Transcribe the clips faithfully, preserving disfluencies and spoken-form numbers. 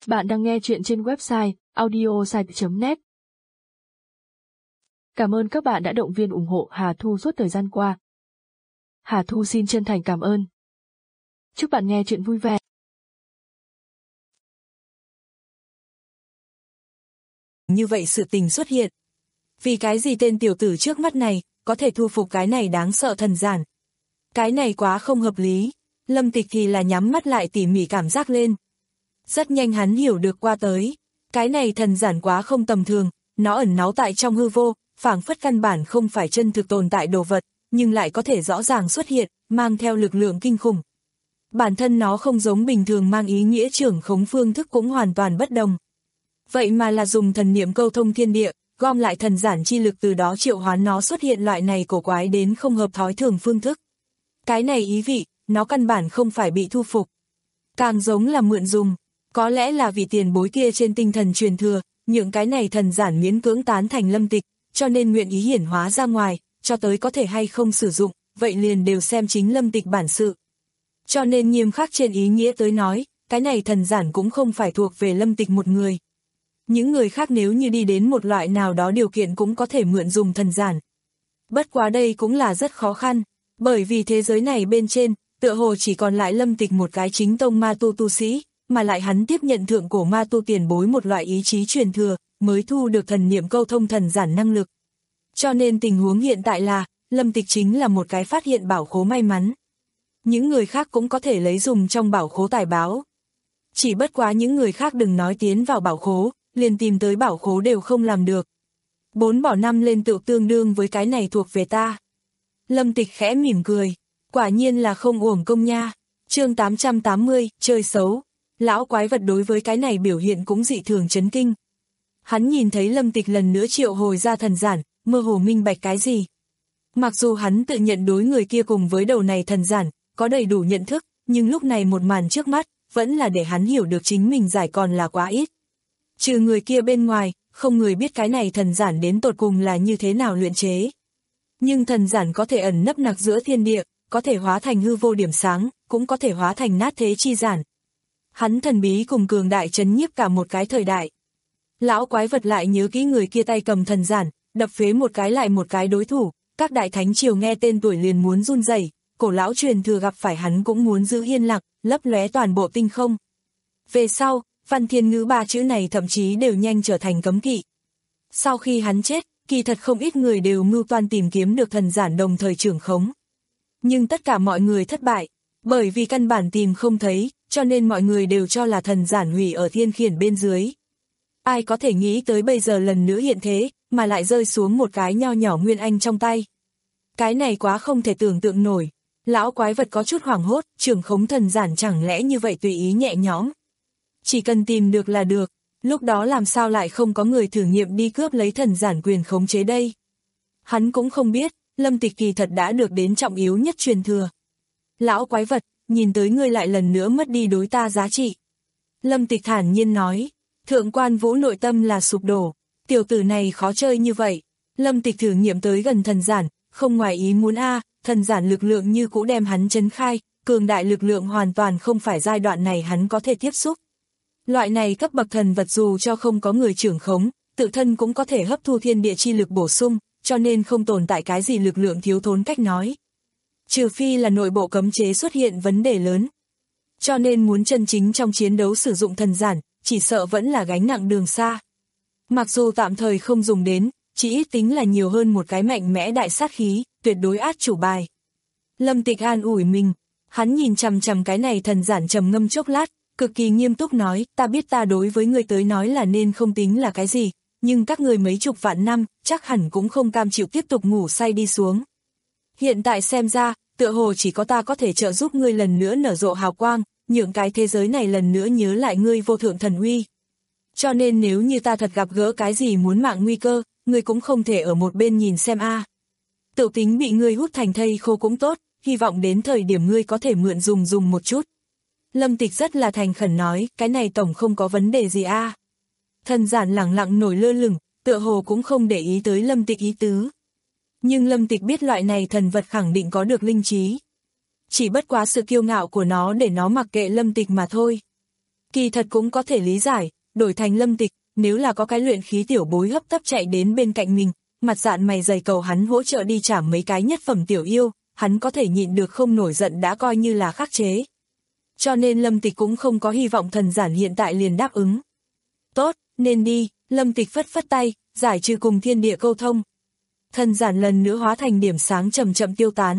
Bạn đang nghe chuyện trên website audiosite chấm net. Cảm ơn các bạn đã động viên ủng hộ Hà Thu suốt thời gian qua. Hà Thu xin chân thành cảm ơn. Chúc bạn nghe chuyện vui vẻ. Như vậy sự tình xuất hiện. Vì cái gì tên tiểu tử trước mắt này có thể thu phục cái này đáng sợ thần giản? Cái này quá không hợp lý. Lâm Tịch thì là nhắm mắt lại tỉ mỉ cảm giác lên. Rất nhanh hắn hiểu được qua tới. Cái này thần giản quá không tầm thường, nó ẩn náu tại trong hư vô, phảng phất căn bản không phải chân thực tồn tại đồ vật, nhưng lại có thể rõ ràng xuất hiện, mang theo lực lượng kinh khủng. Bản thân nó không giống bình thường mang ý nghĩa trưởng khống phương thức cũng hoàn toàn bất đồng. Vậy mà là dùng thần niệm câu thông thiên địa, gom lại thần giản chi lực từ đó triệu hoán nó xuất hiện loại này cổ quái đến không hợp thói thường phương thức. Cái này ý vị, nó căn bản không phải bị thu phục. Càng giống là mượn dùng, có lẽ là vì tiền bối kia trên tinh thần truyền thừa, những cái này thần giản miễn cưỡng tán thành Lâm Tịch, cho nên nguyện ý hiển hóa ra ngoài, cho tới có thể hay không sử dụng, vậy liền đều xem chính Lâm Tịch bản sự. Cho nên nghiêm khắc trên ý nghĩa tới nói, cái này thần giản cũng không phải thuộc về Lâm Tịch một người. Những người khác nếu như đi đến một loại nào đó điều kiện cũng có thể mượn dùng thần giản. Bất quá đây cũng là rất khó khăn, bởi vì thế giới này bên trên, tựa hồ chỉ còn lại Lâm Tịch một cái chính tông ma tu tu sĩ, mà lại hắn tiếp nhận thượng cổ ma tu tiền bối một loại ý chí truyền thừa, mới thu được thần niệm câu thông thần giản năng lực. Cho nên tình huống hiện tại là, Lâm Tịch chính là một cái phát hiện bảo khố may mắn. Những người khác cũng có thể lấy dùng trong bảo khố tài báo. Chỉ bất quá những người khác đừng nói tiến vào bảo khố, liền tìm tới bảo khố đều không làm được. Bốn bỏ năm lên tự tương đương với cái này thuộc về ta. Lâm Tịch khẽ mỉm cười, quả nhiên là không uổng công nha. Chương tám trăm tám mươi, chơi xấu. Lão quái vật đối với cái này biểu hiện cũng dị thường chấn kinh. Hắn nhìn thấy Lâm Tịch lần nữa triệu hồi ra thần giản, mơ hồ minh bạch cái gì. Mặc dù hắn tự nhận đối người kia cùng với đầu này thần giản, có đầy đủ nhận thức, nhưng lúc này một màn trước mắt, vẫn là để hắn hiểu được chính mình giải còn là quá ít. Trừ người kia bên ngoài, không người biết cái này thần giản đến tột cùng là như thế nào luyện chế. Nhưng thần giản có thể ẩn nấp nặc giữa thiên địa, có thể hóa thành hư vô điểm sáng, cũng có thể hóa thành nát thế chi giản. Hắn thần bí cùng cường đại chấn nhiếp cả một cái thời đại. Lão quái vật lại nhớ kỹ người kia tay cầm thần giản, đập phế một cái lại một cái đối thủ, các đại thánh triều nghe tên tuổi liền muốn run rẩy, cổ lão truyền thừa gặp phải hắn cũng muốn giữ yên lặng, lấp lóe toàn bộ tinh không. Về sau, văn thiên ngữ ba chữ này thậm chí đều nhanh trở thành cấm kỵ. Sau khi hắn chết, kỳ thật không ít người đều mưu toan tìm kiếm được thần giản đồng thời trưởng khống. Nhưng tất cả mọi người thất bại, bởi vì căn bản tìm không thấy, cho nên mọi người đều cho là thần giản hủy ở thiên khiển bên dưới. Ai có thể nghĩ tới bây giờ lần nữa hiện thế, mà lại rơi xuống một cái nho nhỏ nguyên anh trong tay. Cái này quá không thể tưởng tượng nổi. Lão quái vật có chút hoảng hốt, trưởng khống thần giản chẳng lẽ như vậy tùy ý nhẹ nhõm. Chỉ cần tìm được là được, lúc đó làm sao lại không có người thử nghiệm đi cướp lấy thần giản quyền khống chế đây. Hắn cũng không biết, Lâm Tịch kỳ thật đã được đến trọng yếu nhất truyền thừa. Lão quái vật, nhìn tới ngươi lại lần nữa mất đi đối ta giá trị. Lâm Tịch thản nhiên nói, thượng quan vũ nội tâm là sụp đổ, tiểu tử này khó chơi như vậy. Lâm Tịch thử nghiệm tới gần thần giản, không ngoài ý muốn a, thần giản lực lượng như cũ đem hắn chấn khai, cường đại lực lượng hoàn toàn không phải giai đoạn này hắn có thể tiếp xúc. Loại này cấp bậc thần vật dù cho không có người trưởng khống, tự thân cũng có thể hấp thu thiên địa chi lực bổ sung, cho nên không tồn tại cái gì lực lượng thiếu thốn cách nói. Trừ phi là nội bộ cấm chế xuất hiện vấn đề lớn. Cho nên muốn chân chính trong chiến đấu sử dụng thần giản, chỉ sợ vẫn là gánh nặng đường xa. Mặc dù tạm thời không dùng đến, chỉ ít tính là nhiều hơn một cái mạnh mẽ đại sát khí, tuyệt đối át chủ bài. Lâm Tịch an ủi mình, hắn nhìn chằm chằm cái này thần giản trầm ngâm chốc lát, cực kỳ nghiêm túc nói, ta biết ta đối với người tới nói là nên không tính là cái gì, nhưng các người mấy chục vạn năm, chắc hẳn cũng không cam chịu tiếp tục ngủ say đi xuống. Hiện tại xem ra, tựa hồ chỉ có ta có thể trợ giúp ngươi lần nữa nở rộ hào quang, nhượng cái thế giới này lần nữa nhớ lại ngươi vô thượng thần uy. Cho nên nếu như ta thật gặp gỡ cái gì muốn mạng nguy cơ, ngươi cũng không thể ở một bên nhìn xem a. À. Tự tính bị ngươi hút thành thây khô cũng tốt, hy vọng đến thời điểm ngươi có thể mượn dùng dùng một chút. Lâm Tịch rất là thành khẩn nói, cái này tổng không có vấn đề gì a. À. Thần giản lẳng lặng nổi lơ lửng, tựa hồ cũng không để ý tới Lâm Tịch ý tứ. Nhưng Lâm Tịch biết loại này thần vật khẳng định có được linh trí. Chỉ bất quá sự kiêu ngạo của nó để nó mặc kệ Lâm Tịch mà thôi. Kỳ thật cũng có thể lý giải, đổi thành Lâm Tịch, nếu là có cái luyện khí tiểu bối hấp tấp chạy đến bên cạnh mình, mặt dạn mày dày cầu hắn hỗ trợ đi trả mấy cái nhất phẩm tiểu yêu, hắn có thể nhịn được không nổi giận đã coi như là khắc chế. Cho nên Lâm Tịch cũng không có hy vọng thần giản hiện tại liền đáp ứng. Tốt, nên đi, Lâm Tịch phất phất tay, giải trừ cùng thiên địa câu thông. Thần giản lần nữa hóa thành điểm sáng chậm chậm tiêu tán.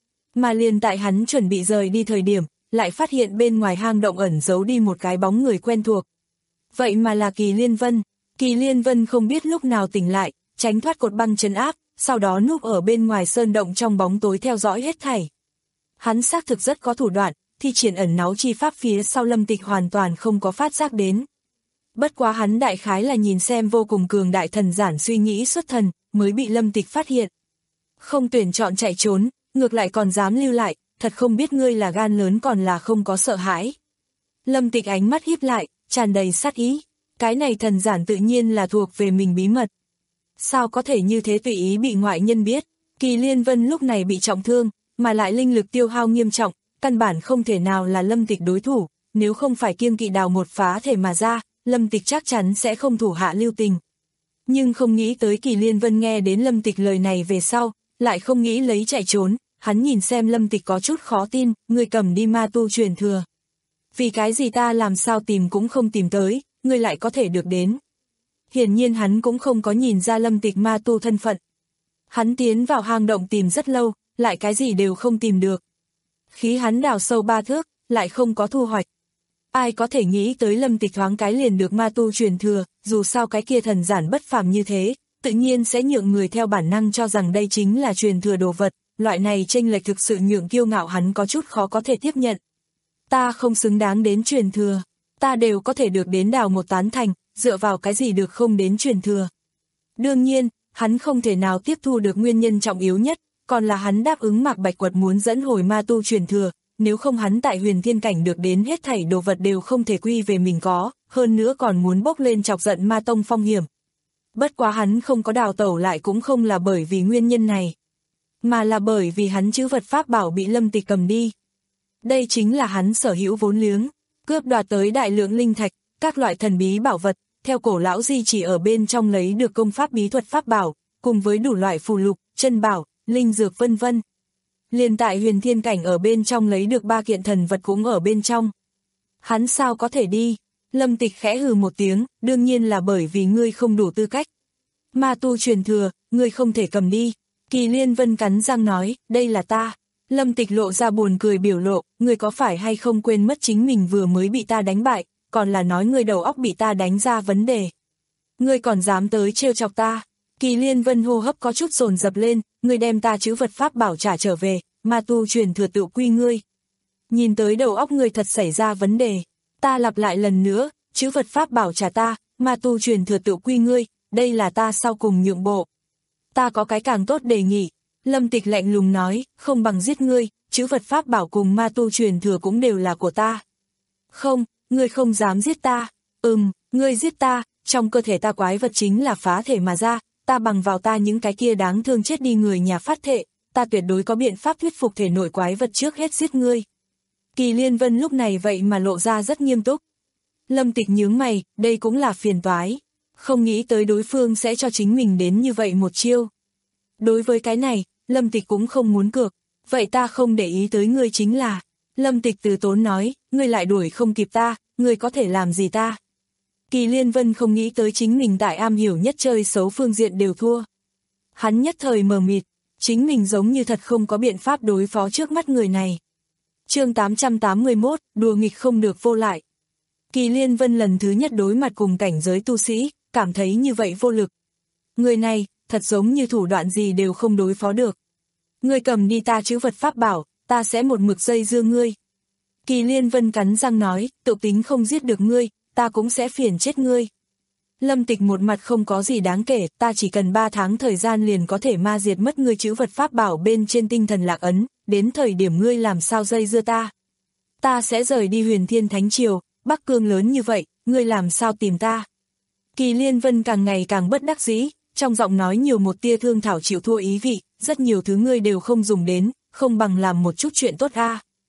Mà liền tại hắn chuẩn bị rời đi thời điểm, lại phát hiện bên ngoài hang động ẩn giấu đi một cái bóng người quen thuộc. Vậy mà là Kỳ Liên Vân. Kỳ Liên Vân không biết lúc nào tỉnh lại, tránh thoát cột băng trấn áp, sau đó núp ở bên ngoài sơn động trong bóng tối theo dõi hết thảy. Hắn xác thực rất có thủ đoạn, thi triển ẩn náu chi pháp phía sau Lâm Tịch hoàn toàn không có phát giác đến. Bất quá hắn đại khái là nhìn xem vô cùng cường đại thần giản suy nghĩ xuất thần, mới bị Lâm Tịch phát hiện. Không tuyển chọn chạy trốn, ngược lại còn dám lưu lại, thật không biết ngươi là gan lớn còn là không có sợ hãi. Lâm Tịch ánh mắt híp lại, tràn đầy sát ý. Cái này thần giản tự nhiên là thuộc về mình bí mật. Sao có thể như thế tùy ý bị ngoại nhân biết? Kỳ Liên Vân lúc này bị trọng thương, mà lại linh lực tiêu hao nghiêm trọng, căn bản không thể nào là Lâm Tịch đối thủ, nếu không phải kiêng kỵ đào một phá thể mà ra, Lâm Tịch chắc chắn sẽ không thủ hạ lưu tình. Nhưng không nghĩ tới Kỳ Liên Vân nghe đến Lâm Tịch lời này về sau, lại không nghĩ lấy chạy trốn, hắn nhìn xem Lâm Tịch có chút khó tin, ngươi cầm đi ma tu truyền thừa. Vì cái gì ta làm sao tìm cũng không tìm tới, ngươi lại có thể được đến. Hiển nhiên hắn cũng không có nhìn ra Lâm Tịch ma tu thân phận. Hắn tiến vào hang động tìm rất lâu, lại cái gì đều không tìm được. Khí hắn đào sâu ba thước, lại không có thu hoạch. Ai có thể nghĩ tới Lâm Tịch thoáng cái liền được ma tu truyền thừa, dù sao cái kia thần giản bất phàm như thế, tự nhiên sẽ nhượng người theo bản năng cho rằng đây chính là truyền thừa đồ vật, loại này chênh lệch thực sự nhượng kiêu ngạo hắn có chút khó có thể tiếp nhận. Ta không xứng đáng đến truyền thừa, ta đều có thể được đến đào một tán thành, dựa vào cái gì được không đến truyền thừa. Đương nhiên, hắn không thể nào tiếp thu được nguyên nhân trọng yếu nhất, còn là hắn đáp ứng Mạc Bạch Quật muốn dẫn hồi ma tu truyền thừa, nếu không hắn tại huyền thiên cảnh được đến hết thảy đồ vật đều không thể quy về mình có, hơn nữa còn muốn bốc lên chọc giận ma tông phong hiểm. Bất quá hắn không có đào tẩu lại cũng không là bởi vì nguyên nhân này, mà là bởi vì hắn chữ vật pháp bảo bị Lâm Tịch cầm đi. Đây chính là hắn sở hữu vốn liếng, cướp đoạt tới đại lượng linh thạch, các loại thần bí bảo vật, theo cổ lão di chỉ ở bên trong lấy được công pháp bí thuật pháp bảo, cùng với đủ loại phù lục, chân bảo, linh dược vân vân. Liền tại huyền thiên cảnh ở bên trong lấy được ba kiện thần vật cũng ở bên trong. Hắn sao có thể đi? Lâm Tịch khẽ hừ một tiếng, đương nhiên là bởi vì ngươi không đủ tư cách. Ma tu truyền thừa, ngươi không thể cầm đi. Kỳ Liên Vân cắn răng nói, đây là ta. Lâm Tịch lộ ra buồn cười biểu lộ, ngươi có phải hay không quên mất chính mình vừa mới bị ta đánh bại, còn là nói ngươi đầu óc bị ta đánh ra vấn đề. Ngươi còn dám tới trêu chọc ta. Kỳ Liên Vân hô hấp có chút dồn dập lên, ngươi đem ta chữ vật pháp bảo trả trở về, ma tu truyền thừa tự quy ngươi. Nhìn tới đầu óc ngươi thật xảy ra vấn đề. Ta lặp lại lần nữa, chữ vật pháp bảo trả ta, ma tu truyền thừa tự quy ngươi, đây là ta sau cùng nhượng bộ. Ta có cái càng tốt đề nghị. Lâm Tịch lạnh lùng nói, không bằng giết ngươi, chữ vật pháp bảo cùng ma tu truyền thừa cũng đều là của ta. Không, ngươi không dám giết ta. Ừm, ngươi giết ta, trong cơ thể ta quái vật chính là phá thể mà ra, ta bằng vào ta những cái kia đáng thương chết đi người nhà phát thệ, ta tuyệt đối có biện pháp thuyết phục thể nội quái vật trước hết giết ngươi. Kỳ Liên Vân lúc này vậy mà lộ ra rất nghiêm túc. Lâm Tịch nhướng mày, đây cũng là phiền toái. Không nghĩ tới đối phương sẽ cho chính mình đến như vậy một chiêu. Đối với cái này, Lâm Tịch cũng không muốn cược, vậy ta không để ý tới ngươi chính là. Lâm Tịch từ tốn nói, ngươi lại đuổi không kịp ta, ngươi có thể làm gì ta. Kỳ Liên Vân không nghĩ tới chính mình tại am hiểu nhất chơi xấu phương diện đều thua. Hắn nhất thời mờ mịt, chính mình giống như thật không có biện pháp đối phó trước mắt người này. Chương tám trăm tám mươi mốt, đùa nghịch không được vô lại. Kỳ Liên Vân lần thứ nhất đối mặt cùng cảnh giới tu sĩ, cảm thấy như vậy vô lực. Người này, thật giống như thủ đoạn gì đều không đối phó được. Ngươi cầm đi ta chữ vật pháp bảo, ta sẽ một mực dây dưa ngươi. Kỳ Liên Vân cắn răng nói, tự tính không giết được ngươi, ta cũng sẽ phiền chết ngươi. Lâm Tịch một mặt không có gì đáng kể, ta chỉ cần ba tháng thời gian liền có thể ma diệt mất ngươi chữ vật pháp bảo bên trên tinh thần lạc ấn, đến thời điểm ngươi làm sao dây dưa ta. Ta sẽ rời đi Huyền Thiên Thánh Triều, Bắc Cương lớn như vậy, ngươi làm sao tìm ta. Kỳ Liên Vân càng ngày càng bất đắc dĩ, trong giọng nói nhiều một tia thương thảo chịu thua ý vị, rất nhiều thứ ngươi đều không dùng đến, không bằng làm một chút chuyện tốt a.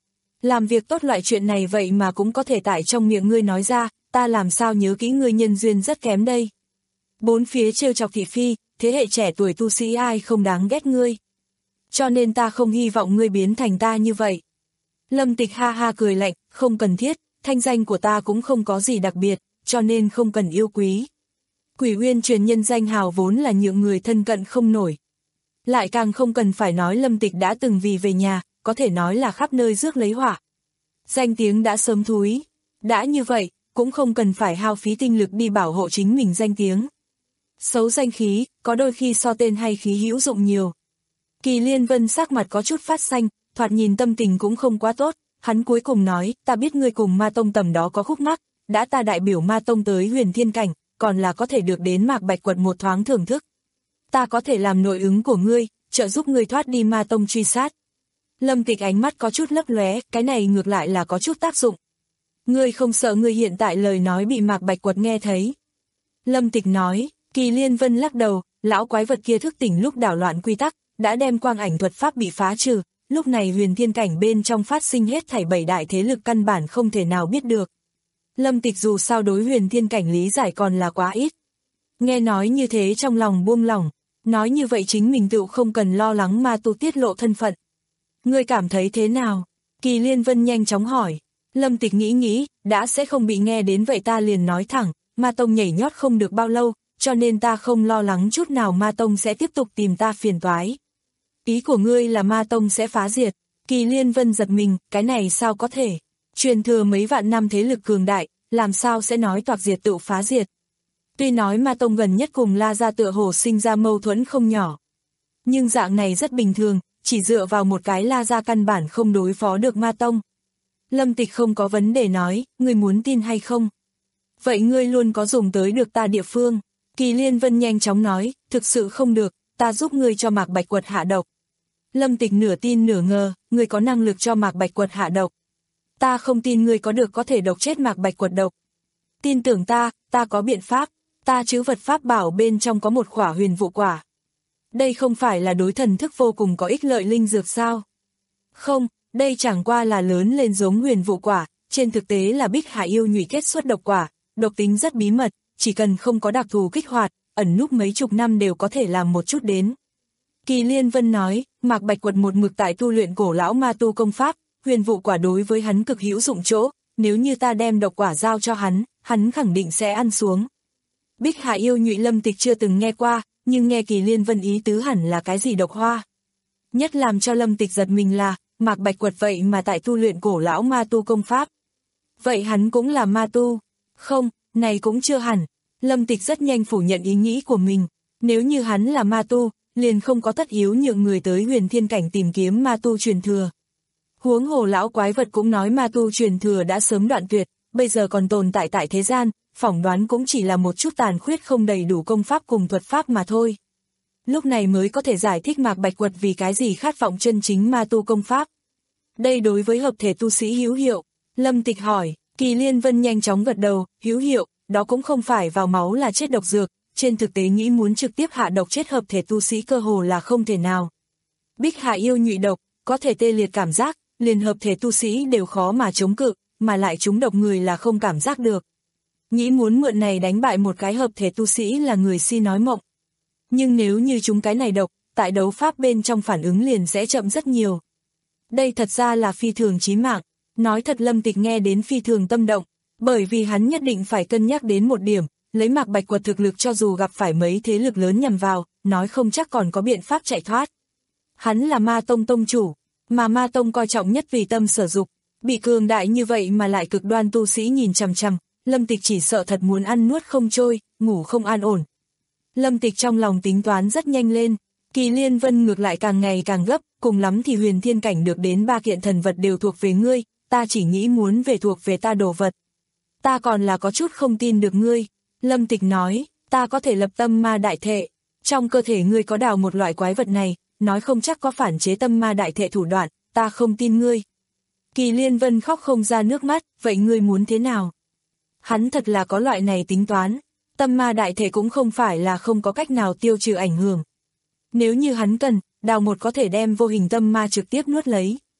Làm việc tốt loại chuyện này vậy mà cũng có thể tại trong miệng ngươi nói ra, ta làm sao nhớ kỹ ngươi nhân duyên rất kém đây. Bốn phía trêu chọc thị phi, thế hệ trẻ tuổi tu sĩ ai không đáng ghét ngươi. Cho nên ta không hy vọng ngươi biến thành ta như vậy. Lâm Tịch ha ha cười lạnh, không cần thiết, thanh danh của ta cũng không có gì đặc biệt, cho nên không cần yêu quý. Quỷ Uyên truyền nhân danh hào vốn là nhượng người thân cận không nổi. Lại càng không cần phải nói Lâm Tịch đã từng vì về nhà, có thể nói là khắp nơi rước lấy họa. Danh tiếng đã sớm thúi, đã như vậy, cũng không cần phải hao phí tinh lực đi bảo hộ chính mình danh tiếng. Xấu danh khí, có đôi khi so tên hay khí hữu dụng nhiều. Kỳ Liên Vân sắc mặt có chút phát xanh, thoạt nhìn tâm tình cũng không quá tốt, hắn cuối cùng nói, ta biết ngươi cùng Ma Tông tầm đó có khúc mắc, đã ta đại biểu Ma Tông tới Huyền Thiên Cảnh, còn là có thể được đến Mạc Bạch Quật một thoáng thưởng thức. Ta có thể làm nội ứng của ngươi, trợ giúp ngươi thoát đi Ma Tông truy sát. Lâm Tịch ánh mắt có chút lấp lóe, cái này ngược lại là có chút tác dụng. Ngươi không sợ ngươi hiện tại lời nói bị Mạc Bạch Quật nghe thấy. Lâm Tịch nói, Kỳ Liên Vân lắc đầu, lão quái vật kia thức tỉnh lúc đảo loạn quy tắc, đã đem quang ảnh thuật pháp bị phá trừ, lúc này Huyền Thiên Cảnh bên trong phát sinh hết thảy bảy đại thế lực căn bản không thể nào biết được. Lâm Tịch dù sao đối Huyền Thiên Cảnh lý giải còn là quá ít. Nghe nói như thế trong lòng buông lỏng, nói như vậy chính mình tự không cần lo lắng ma tu tiết lộ thân phận. Ngươi cảm thấy thế nào? Kỳ Liên Vân nhanh chóng hỏi. Lâm Tịch nghĩ nghĩ, đã sẽ không bị nghe đến vậy ta liền nói thẳng, Ma Tông nhảy nhót không được bao lâu, cho nên ta không lo lắng chút nào Ma Tông sẽ tiếp tục tìm ta phiền toái. Ý của ngươi là Ma Tông sẽ phá diệt. Kỳ Liên Vân giật mình, cái này sao có thể? Truyền thừa mấy vạn năm thế lực cường đại, làm sao sẽ nói toạc diệt tự phá diệt? Tuy nói Ma Tông gần nhất cùng La Gia tựa hồ sinh ra mâu thuẫn không nhỏ. Nhưng dạng này rất bình thường, chỉ dựa vào một cái La Gia căn bản không đối phó được Ma Tông. Lâm Tịch không có vấn đề nói, ngươi muốn tin hay không? Vậy ngươi luôn có dùng tới được ta địa phương. Kỳ Liên Vân nhanh chóng nói, thực sự không được, ta giúp ngươi cho Mạc Bạch Quật hạ độc. Lâm Tịch nửa tin nửa ngờ, ngươi có năng lực cho Mạc Bạch Quật hạ độc. Ta không tin ngươi có được có thể độc chết Mạc Bạch Quật độc. Tin tưởng ta, ta có biện pháp, ta trữ vật pháp bảo bên trong có một khỏa huyền vụ quả. Đây không phải là đối thần thức vô cùng có ích lợi linh dược sao? Không, đây chẳng qua là lớn lên giống huyền vụ quả, trên thực tế là Bích Hải yêu nhụy kết xuất độc quả, độc tính rất bí mật, chỉ cần không có đặc thù kích hoạt, ẩn núp mấy chục năm đều có thể làm một chút đến. Kỳ Liên Vân nói, Mạc Bạch Quật một mực tại tu luyện cổ lão ma tu công pháp, huyền vụ quả đối với hắn cực hữu dụng chỗ, nếu như ta đem độc quả giao cho hắn, hắn khẳng định sẽ ăn xuống. Bích Hải yêu nhụy Lâm Tịch chưa từng nghe qua, nhưng nghe Kỳ Liên Vân ý tứ hẳn là cái gì độc hoa. Nhất làm cho Lâm Tịch giật mình là, Mạc Bạch Quật vậy mà tại tu luyện cổ lão ma tu công pháp. Vậy hắn cũng là ma tu? Không, này cũng chưa hẳn. Lâm Tịch rất nhanh phủ nhận ý nghĩ của mình. Nếu như hắn là ma tu, liền không có tất yếu nhượng người tới Huyền Thiên Cảnh tìm kiếm ma tu truyền thừa. Huống hồ lão quái vật cũng nói ma tu truyền thừa đã sớm đoạn tuyệt, bây giờ còn tồn tại tại thế gian, phỏng đoán cũng chỉ là một chút tàn khuyết không đầy đủ công pháp cùng thuật pháp mà thôi. Lúc này mới có thể giải thích Mạc Bạch Quật vì cái gì khát vọng chân chính ma tu công pháp. Đây đối với hợp thể tu sĩ hữu hiệu. Lâm Tịch hỏi, Kỳ Liên Vân nhanh chóng gật đầu, hữu hiệu, đó cũng không phải vào máu là chết độc dược, trên thực tế nghĩ muốn trực tiếp hạ độc chết hợp thể tu sĩ cơ hồ là không thể nào. Bích Hải yêu nhụy độc, có thể tê liệt cảm giác, liền hợp thể tu sĩ đều khó mà chống cự, mà lại chúng độc người là không cảm giác được. Nghĩ muốn mượn này đánh bại một cái hợp thể tu sĩ là người si nói mộng. Nhưng nếu như chúng cái này độc, tại đấu pháp bên trong phản ứng liền sẽ chậm rất nhiều. Đây thật ra là phi thường chí mạng, nói thật Lâm Tịch nghe đến phi thường tâm động, bởi vì hắn nhất định phải cân nhắc đến một điểm, lấy Mạc Bạch Quật thực lực cho dù gặp phải mấy thế lực lớn nhằm vào, nói không chắc còn có biện pháp chạy thoát. Hắn là Ma Tông tông chủ, mà Ma Tông coi trọng nhất vì tâm sở dục, bị cường đại như vậy mà lại cực đoan tu sĩ nhìn chằm chằm, Lâm Tịch chỉ sợ thật muốn ăn nuốt không trôi, ngủ không an ổn. Lâm Tịch trong lòng tính toán rất nhanh lên, Kỳ Liên Vân ngược lại càng ngày càng gấp, cùng lắm thì Huyền Thiên Cảnh được đến ba kiện thần vật đều thuộc về ngươi, ta chỉ nghĩ muốn về thuộc về ta đồ vật. Ta còn là có chút không tin được ngươi. Lâm Tịch nói, ta có thể lập tâm ma đại thệ, trong cơ thể ngươi có đào một loại quái vật này, nói không chắc có phản chế tâm ma đại thệ thủ đoạn, ta không tin ngươi. Kỳ Liên Vân khóc không ra nước mắt, vậy ngươi muốn thế nào? Hắn thật là có loại này tính toán, tâm ma đại thể cũng không phải là không có cách nào tiêu trừ ảnh hưởng. Nếu như hắn cần, đào một có thể đem vô hình tâm ma trực tiếp nuốt lấy.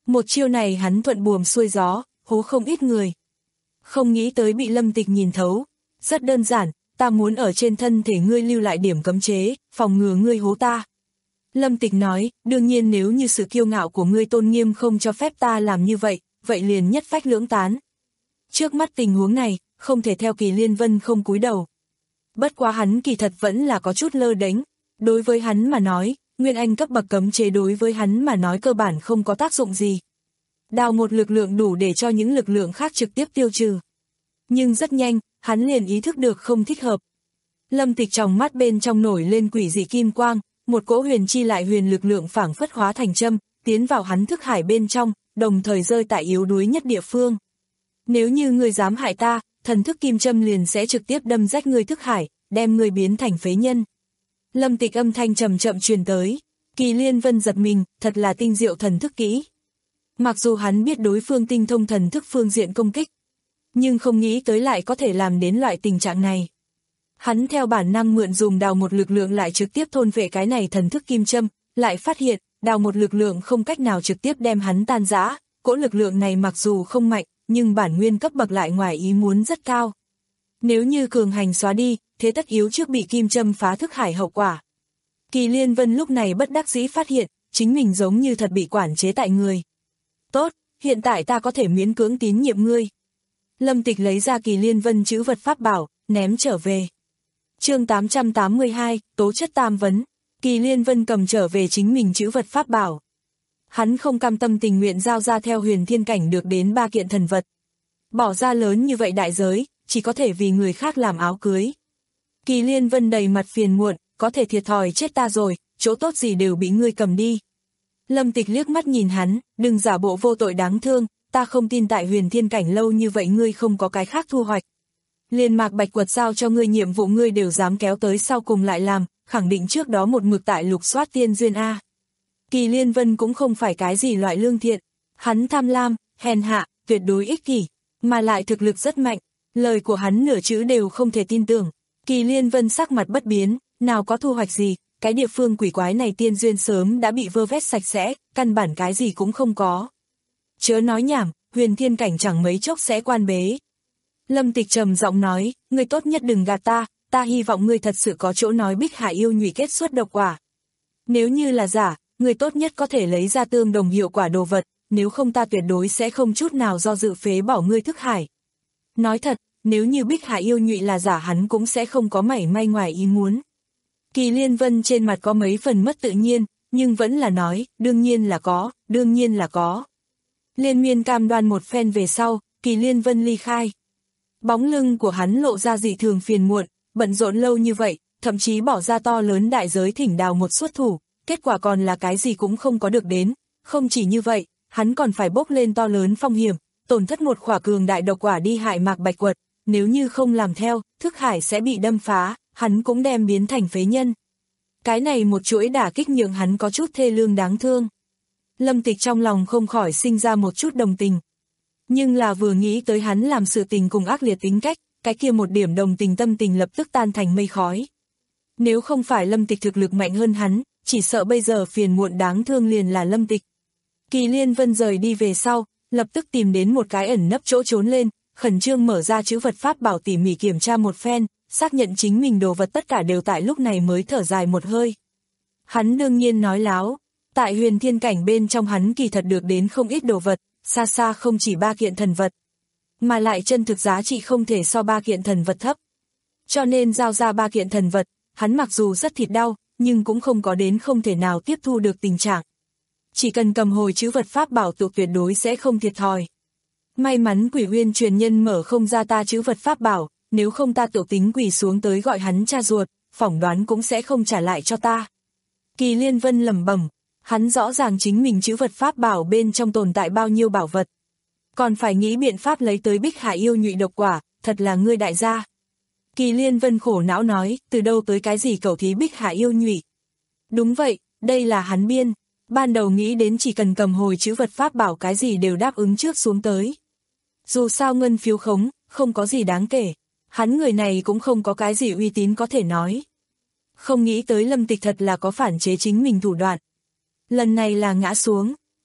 Một chiêu này hắn thuận buồm xuôi gió, hố không ít người. Không nghĩ tới bị Lâm Tịch nhìn thấu. Rất đơn giản, ta muốn ở trên thân thể ngươi lưu lại điểm cấm chế, phòng ngừa ngươi hố ta. Lâm Tịch nói, đương nhiên nếu như sự kiêu ngạo của ngươi tôn nghiêm không cho phép ta làm như vậy, vậy liền nhất phách lưỡng tán. Trước mắt tình huống này, không thể theo Kỳ Liên Vân không cúi đầu. Bất quá hắn kỳ thật vẫn là có chút lơ đánh. Đối với hắn mà nói, Nguyên Anh cấp bậc cấm chế đối với hắn mà nói cơ bản không có tác dụng gì. Đào một lực lượng đủ để cho những lực lượng khác trực tiếp tiêu trừ. Nhưng rất nhanh, hắn liền ý thức được không thích hợp. Lâm Tịch trong mắt bên trong nổi lên quỷ dị kim quang, một cỗ huyền chi lại huyền lực lượng phảng phất hóa thành châm, tiến vào hắn thức hải bên trong, đồng thời rơi tại yếu đuối nhất địa phương. Nếu như ngươi dám hại ta, thần thức kim châm liền sẽ trực tiếp đâm rách ngươi thức hải, đem ngươi biến thành phế nhân. Lâm Tịch âm thanh trầm chậm truyền tới, Kỳ Liên Vân giật mình, thật là tinh diệu thần thức kỹ. Mặc dù hắn biết đối phương tinh thông thần thức phương diện công kích, nhưng không nghĩ tới lại có thể làm đến loại tình trạng này. Hắn theo bản năng mượn dùng đào một lực lượng lại trực tiếp thôn vệ cái này thần thức kim châm, lại phát hiện, đào một lực lượng không cách nào trực tiếp đem hắn tan rã, cỗ lực lượng này mặc dù không mạnh, nhưng bản nguyên cấp bậc lại ngoài ý muốn rất cao. Nếu như cường hành xóa đi, thế tất yếu trước bị kim châm phá thức hải hậu quả. Kỳ Liên Vân lúc này bất đắc dĩ phát hiện, chính mình giống như thật bị quản chế tại người. Tốt, hiện tại ta có thể miễn cưỡng tín nhiệm ngươi. Lâm Tịch lấy ra Kỳ Liên Vân chữ vật pháp bảo, ném trở về. Chương tám trăm tám mươi hai, tố chất tam vấn. Kỳ Liên Vân cầm trở về chính mình chữ vật pháp bảo. Hắn không cam tâm tình nguyện giao ra theo huyền thiên cảnh được đến ba kiện thần vật. Bỏ ra lớn như vậy đại giới, chỉ có thể vì người khác làm áo cưới. Kỳ Liên Vân đầy mặt phiền muộn, có thể thiệt thòi chết ta rồi, chỗ tốt gì đều bị ngươi cầm đi. Lâm Tịch liếc mắt nhìn hắn, đừng giả bộ vô tội đáng thương, ta không tin tại huyền thiên cảnh lâu như vậy ngươi không có cái khác thu hoạch. Liên Mạc Bạch Quật giao cho ngươi nhiệm vụ ngươi đều dám kéo tới sau cùng lại làm, khẳng định trước đó một mực tại lục soát tiên duyên A. Kỳ Liên Vân cũng không phải cái gì loại lương thiện, hắn tham lam, hèn hạ, tuyệt đối ích kỷ, mà lại thực lực rất mạnh, lời của hắn nửa chữ đều không thể tin tưởng. Kỳ Liên Vân sắc mặt bất biến, nào có thu hoạch gì, cái địa phương quỷ quái này tiên duyên sớm đã bị vơ vét sạch sẽ, căn bản cái gì cũng không có. Chớ nói nhảm, huyền thiên cảnh chẳng mấy chốc sẽ quan bế. Lâm Tịch trầm giọng nói, ngươi tốt nhất đừng gạt ta, ta hy vọng ngươi thật sự có chỗ nói Bích Hải yêu nhụy kết xuất độc quả. Nếu như là giả, ngươi tốt nhất có thể lấy ra tương đồng hiệu quả đồ vật, nếu không ta tuyệt đối sẽ không chút nào do dự phế bỏ ngươi thức hải. Nói thật, nếu như Bích Hải yêu nhụy là giả hắn cũng sẽ không có mảy may ngoài ý muốn. Kỳ Liên Vân trên mặt có mấy phần mất tự nhiên, nhưng vẫn là nói, đương nhiên là có, đương nhiên là có. Liên miên cam đoan một phen về sau, Kỳ Liên Vân ly khai. Bóng lưng của hắn lộ ra dị thường phiền muộn, bận rộn lâu như vậy, thậm chí bỏ ra to lớn đại giới thỉnh đào một xuất thủ, kết quả còn là cái gì cũng không có được đến. Không chỉ như vậy, hắn còn phải bốc lên to lớn phong hiểm, tổn thất một khỏa cường đại độc quả đi hại Mạc Bạch Quật, nếu như không làm theo, thức hải sẽ bị đâm phá, hắn cũng đem biến thành phế nhân. Cái này một chuỗi đả kích nhượng hắn có chút thê lương đáng thương. Lâm Tịch trong lòng không khỏi sinh ra một chút đồng tình. Nhưng là vừa nghĩ tới hắn làm sự tình cùng ác liệt tính cách, cái kia một điểm đồng tình tâm tình lập tức tan thành mây khói. Nếu không phải Lâm Tịch thực lực mạnh hơn hắn, chỉ sợ bây giờ phiền muộn đáng thương liền là Lâm Tịch. Kỳ Liên Vân rời đi về sau, lập tức tìm đến một cái ẩn nấp chỗ trốn lên, khẩn trương mở ra chữ vật pháp bảo tỉ mỉ kiểm tra một phen, xác nhận chính mình đồ vật tất cả đều tại lúc này mới thở dài một hơi. Hắn đương nhiên nói láo, tại huyền thiên cảnh bên trong hắn kỳ thật được đến không ít đồ vật, xa xa không chỉ ba kiện thần vật, mà lại chân thực giá trị không thể so ba kiện thần vật thấp. Cho nên giao ra ba kiện thần vật, hắn mặc dù rất thịt đau, nhưng cũng không có đến không thể nào tiếp thu được tình trạng. Chỉ cần cầm hồi chữ vật pháp bảo tụ tuyệt đối sẽ không thiệt thòi. May mắn Quỷ Uyên truyền nhân mở không ra ta chữ vật pháp bảo, nếu không ta tự tính quỳ xuống tới gọi hắn cha ruột, phỏng đoán cũng sẽ không trả lại cho ta. Kỳ Liên Vân lẩm bẩm, hắn rõ ràng chính mình chữ vật pháp bảo bên trong tồn tại bao nhiêu bảo vật. Còn phải nghĩ biện pháp lấy tới Bích Hải yêu nhụy độc quả, thật là ngươi đại gia. Kỳ Liên Vân khổ não nói, từ đâu tới cái gì cầu thí Bích Hải yêu nhụy. Đúng vậy, đây là hắn biên. Ban đầu nghĩ đến chỉ cần cầm hồi chữ vật pháp bảo cái gì đều đáp ứng trước xuống tới. Dù sao ngân phiếu khống, không có gì đáng kể. Hắn người này cũng không có cái gì uy tín có thể nói. Không nghĩ tới Lâm Tịch thật là có phản chế chính mình thủ đoạn. Lần này là ngã xuống.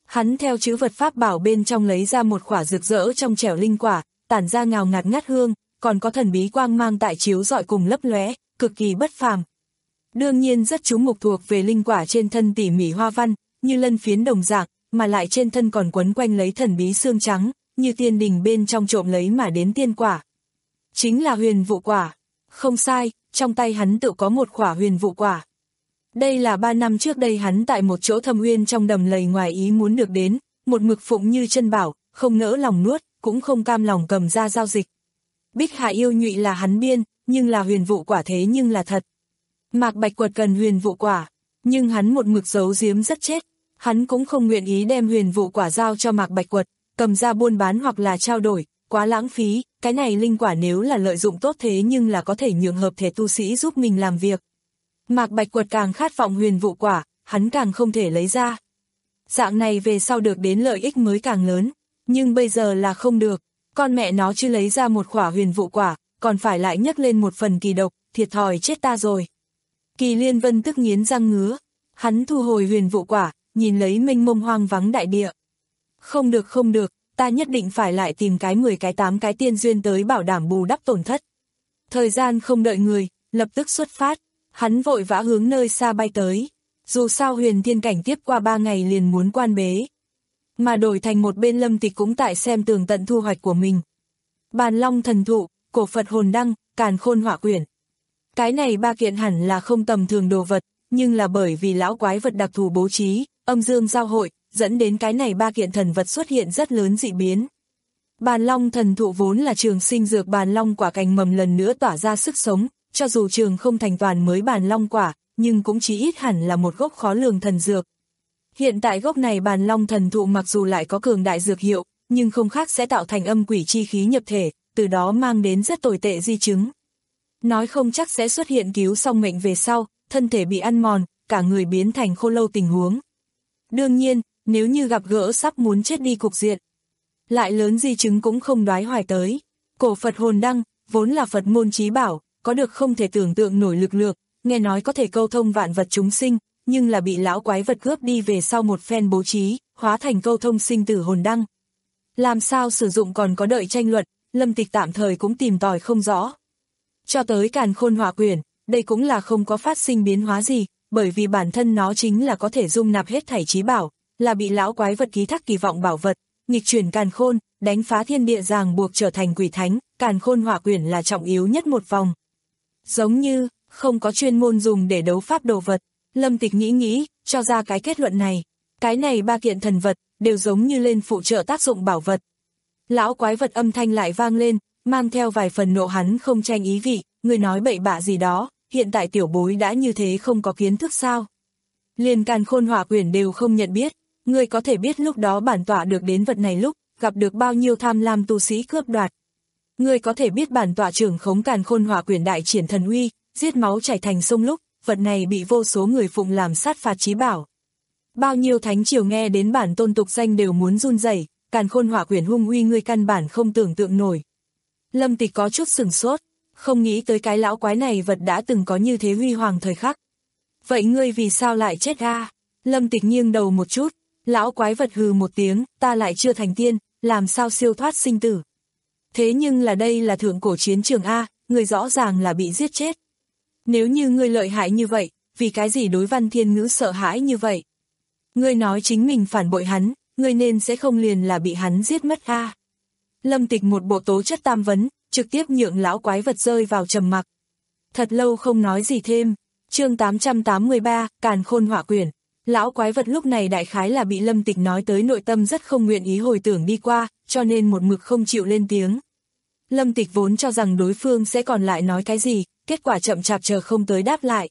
Hắn theo chữ vật pháp bảo bên trong lấy ra một quả rực rỡ trong trẻo linh quả, tản ra ngào ngạt ngát hương, còn có thần bí quang mang tại chiếu rọi cùng lấp lóe, cực kỳ bất phàm. Đương nhiên rất chú mục thuộc về linh quả trên thân tỉ mỉ hoa văn, như lân phiến đồng dạng, mà lại trên thân còn quấn quanh lấy thần bí xương trắng, như tiên đình bên trong trộm lấy mà đến tiên quả. Chính là huyền vụ quả. Không sai, trong tay hắn tự có một quả huyền vụ quả. Đây là ba năm trước đây hắn tại một chỗ thâm uyên trong đầm lầy ngoài ý muốn được đến, một mực phụng như chân bảo, không nỡ lòng nuốt, cũng không cam lòng cầm ra giao dịch. Bích Hạ yêu nhụy là hắn biên, nhưng là huyền vụ quả thế nhưng là thật. Mạc Bạch Quật cần huyền vụ quả, nhưng hắn một mực giấu giếm rất chết, hắn cũng không nguyện ý đem huyền vụ quả giao cho Mạc Bạch Quật, cầm ra buôn bán hoặc là trao đổi, quá lãng phí, cái này linh quả nếu là lợi dụng tốt thế nhưng là có thể nhường hợp thể tu sĩ giúp mình làm việc. Mạc Bạch Quật càng khát vọng huyền vụ quả, hắn càng không thể lấy ra. Dạng này về sau được đến lợi ích mới càng lớn, nhưng bây giờ là không được, con mẹ nó chưa lấy ra một quả huyền vụ quả, còn phải lại nhấc lên một phần kỳ độc, thiệt thòi chết ta rồi. Kỳ Liên Vân tức nghiến răng ngứa, hắn thu hồi huyền vụ quả, nhìn lấy mênh mông hoang vắng đại địa. Không được không được, ta nhất định phải lại tìm cái mười cái tám cái tiên duyên tới bảo đảm bù đắp tổn thất. Thời gian không đợi người, lập tức xuất phát, hắn vội vã hướng nơi xa bay tới. Dù sao huyền thiên cảnh tiếp qua ba ngày liền muốn quan bế. Mà đổi thành một bên Lâm Tịch cũng tại xem tường tận thu hoạch của mình. Bàn long thần thụ, cổ Phật hồn đăng, càn khôn hỏa quyển. Cái này ba kiện hẳn là không tầm thường đồ vật, nhưng là bởi vì lão quái vật đặc thù bố trí, âm dương giao hội, dẫn đến cái này ba kiện thần vật xuất hiện rất lớn dị biến. Bàn long thần thụ vốn là trường sinh dược bàn long quả cành mầm lần nữa tỏa ra sức sống, cho dù trường không thành toàn mới bàn long quả, nhưng cũng chí ít hẳn là một gốc khó lường thần dược. Hiện tại gốc này bàn long thần thụ mặc dù lại có cường đại dược hiệu, nhưng không khác sẽ tạo thành âm quỷ chi khí nhập thể, từ đó mang đến rất tồi tệ di chứng. Nói không chắc sẽ xuất hiện cứu xong mệnh về sau, thân thể bị ăn mòn, cả người biến thành khô lâu tình huống. Đương nhiên, nếu như gặp gỡ sắp muốn chết đi cục diện, lại lớn di chứng cũng không đoái hoài tới. Cổ Phật hồn đăng, vốn là Phật môn chí bảo, có được không thể tưởng tượng nổi lực lượng, nghe nói có thể câu thông vạn vật chúng sinh, nhưng là bị lão quái vật cướp đi về sau một phen bố trí, hóa thành câu thông sinh tử hồn đăng. Làm sao sử dụng còn có đợi tranh luận, Lâm Tịch tạm thời cũng tìm tòi không rõ. Cho tới càn khôn hỏa quyển, đây cũng là không có phát sinh biến hóa gì, bởi vì bản thân nó chính là có thể dung nạp hết thảy chí bảo, là bị lão quái vật ký thác kỳ vọng bảo vật, nghịch chuyển càn khôn, đánh phá thiên địa ràng buộc trở thành quỷ thánh, càn khôn hỏa quyển là trọng yếu nhất một vòng. Giống như, không có chuyên môn dùng để đấu pháp đồ vật, Lâm Tịch nghĩ nghĩ, cho ra cái kết luận này. Cái này ba kiện thần vật, đều giống như lên phụ trợ tác dụng bảo vật. Lão quái vật âm thanh lại vang lên, mang theo vài phần nộ hắn không tranh ý vị, người nói bậy bạ gì đó, hiện tại tiểu bối đã như thế không có kiến thức sao. Liền càn khôn hỏa quyển đều không nhận biết, người có thể biết lúc đó bản tọa được đến vật này lúc, gặp được bao nhiêu tham lam tu sĩ cướp đoạt. Người có thể biết bản tọa trưởng khống càn khôn hỏa quyển đại triển thần uy, giết máu chảy thành sông lúc, vật này bị vô số người phụng làm sát phạt chí bảo. Bao nhiêu thánh triều nghe đến bản tôn tục danh đều muốn run rẩy, càn khôn hỏa quyển hung uy ngươi căn bản không tưởng tượng nổi. Lâm Tịch có chút sừng sốt, không nghĩ tới cái lão quái này vật đã từng có như thế huy hoàng thời khắc. Vậy ngươi vì sao lại chết a? Lâm Tịch nghiêng đầu một chút, lão quái vật hừ một tiếng, ta lại chưa thành tiên, làm sao siêu thoát sinh tử. Thế nhưng là đây là thượng cổ chiến trường a, ngươi rõ ràng là bị giết chết. Nếu như ngươi lợi hại như vậy, vì cái gì đối Văn Thiên Ngữ sợ hãi như vậy? Ngươi nói chính mình phản bội hắn, ngươi nên sẽ không liền là bị hắn giết mất a. Lâm Tịch một bộ tố chất tam vấn, trực tiếp nhượng lão quái vật rơi vào trầm mặc. Thật lâu không nói gì thêm, chương tám trăm tám mươi ba, càn khôn hỏa quyển. Lão quái vật lúc này đại khái là bị Lâm Tịch nói tới nội tâm rất không nguyện ý hồi tưởng đi qua, cho nên một mực không chịu lên tiếng. Lâm Tịch vốn cho rằng đối phương sẽ còn lại nói cái gì, kết quả chậm chạp chờ không tới đáp lại.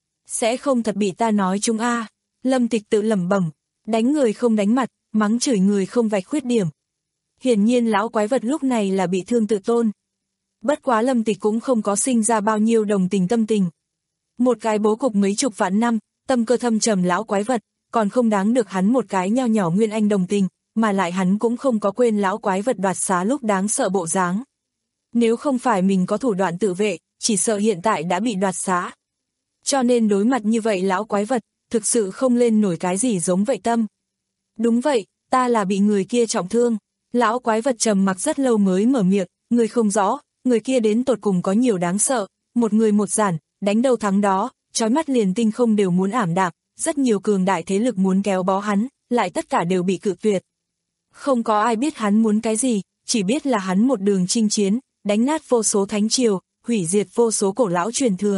Sẽ không thật bị ta nói chung a. À. Lâm Tịch tự lẩm bẩm, đánh người không đánh mặt, mắng chửi người không vạch khuyết điểm. Hiển nhiên lão quái vật lúc này là bị thương tự tôn. Bất quá Lâm Tịch cũng không có sinh ra bao nhiêu đồng tình tâm tình. Một cái bố cục mấy chục vạn năm, tâm cơ thâm trầm lão quái vật, còn không đáng được hắn một cái nho nhỏ nguyên anh đồng tình, mà lại hắn cũng không có quên lão quái vật đoạt xá lúc đáng sợ bộ dáng. Nếu không phải mình có thủ đoạn tự vệ, chỉ sợ hiện tại đã bị đoạt xá. Cho nên đối mặt như vậy lão quái vật, thực sự không lên nổi cái gì giống vậy tâm. Đúng vậy, ta là bị người kia trọng thương. Lão quái vật trầm mặc rất lâu mới mở miệng, người không rõ, người kia đến tột cùng có nhiều đáng sợ, một người một giản, đánh đầu thắng đó, trói mắt liền tinh không đều muốn ảm đạm, rất nhiều cường đại thế lực muốn kéo bó hắn, lại tất cả đều bị cự tuyệt. Không có ai biết hắn muốn cái gì, chỉ biết là hắn một đường chinh chiến, đánh nát vô số thánh triều, hủy diệt vô số cổ lão truyền thừa.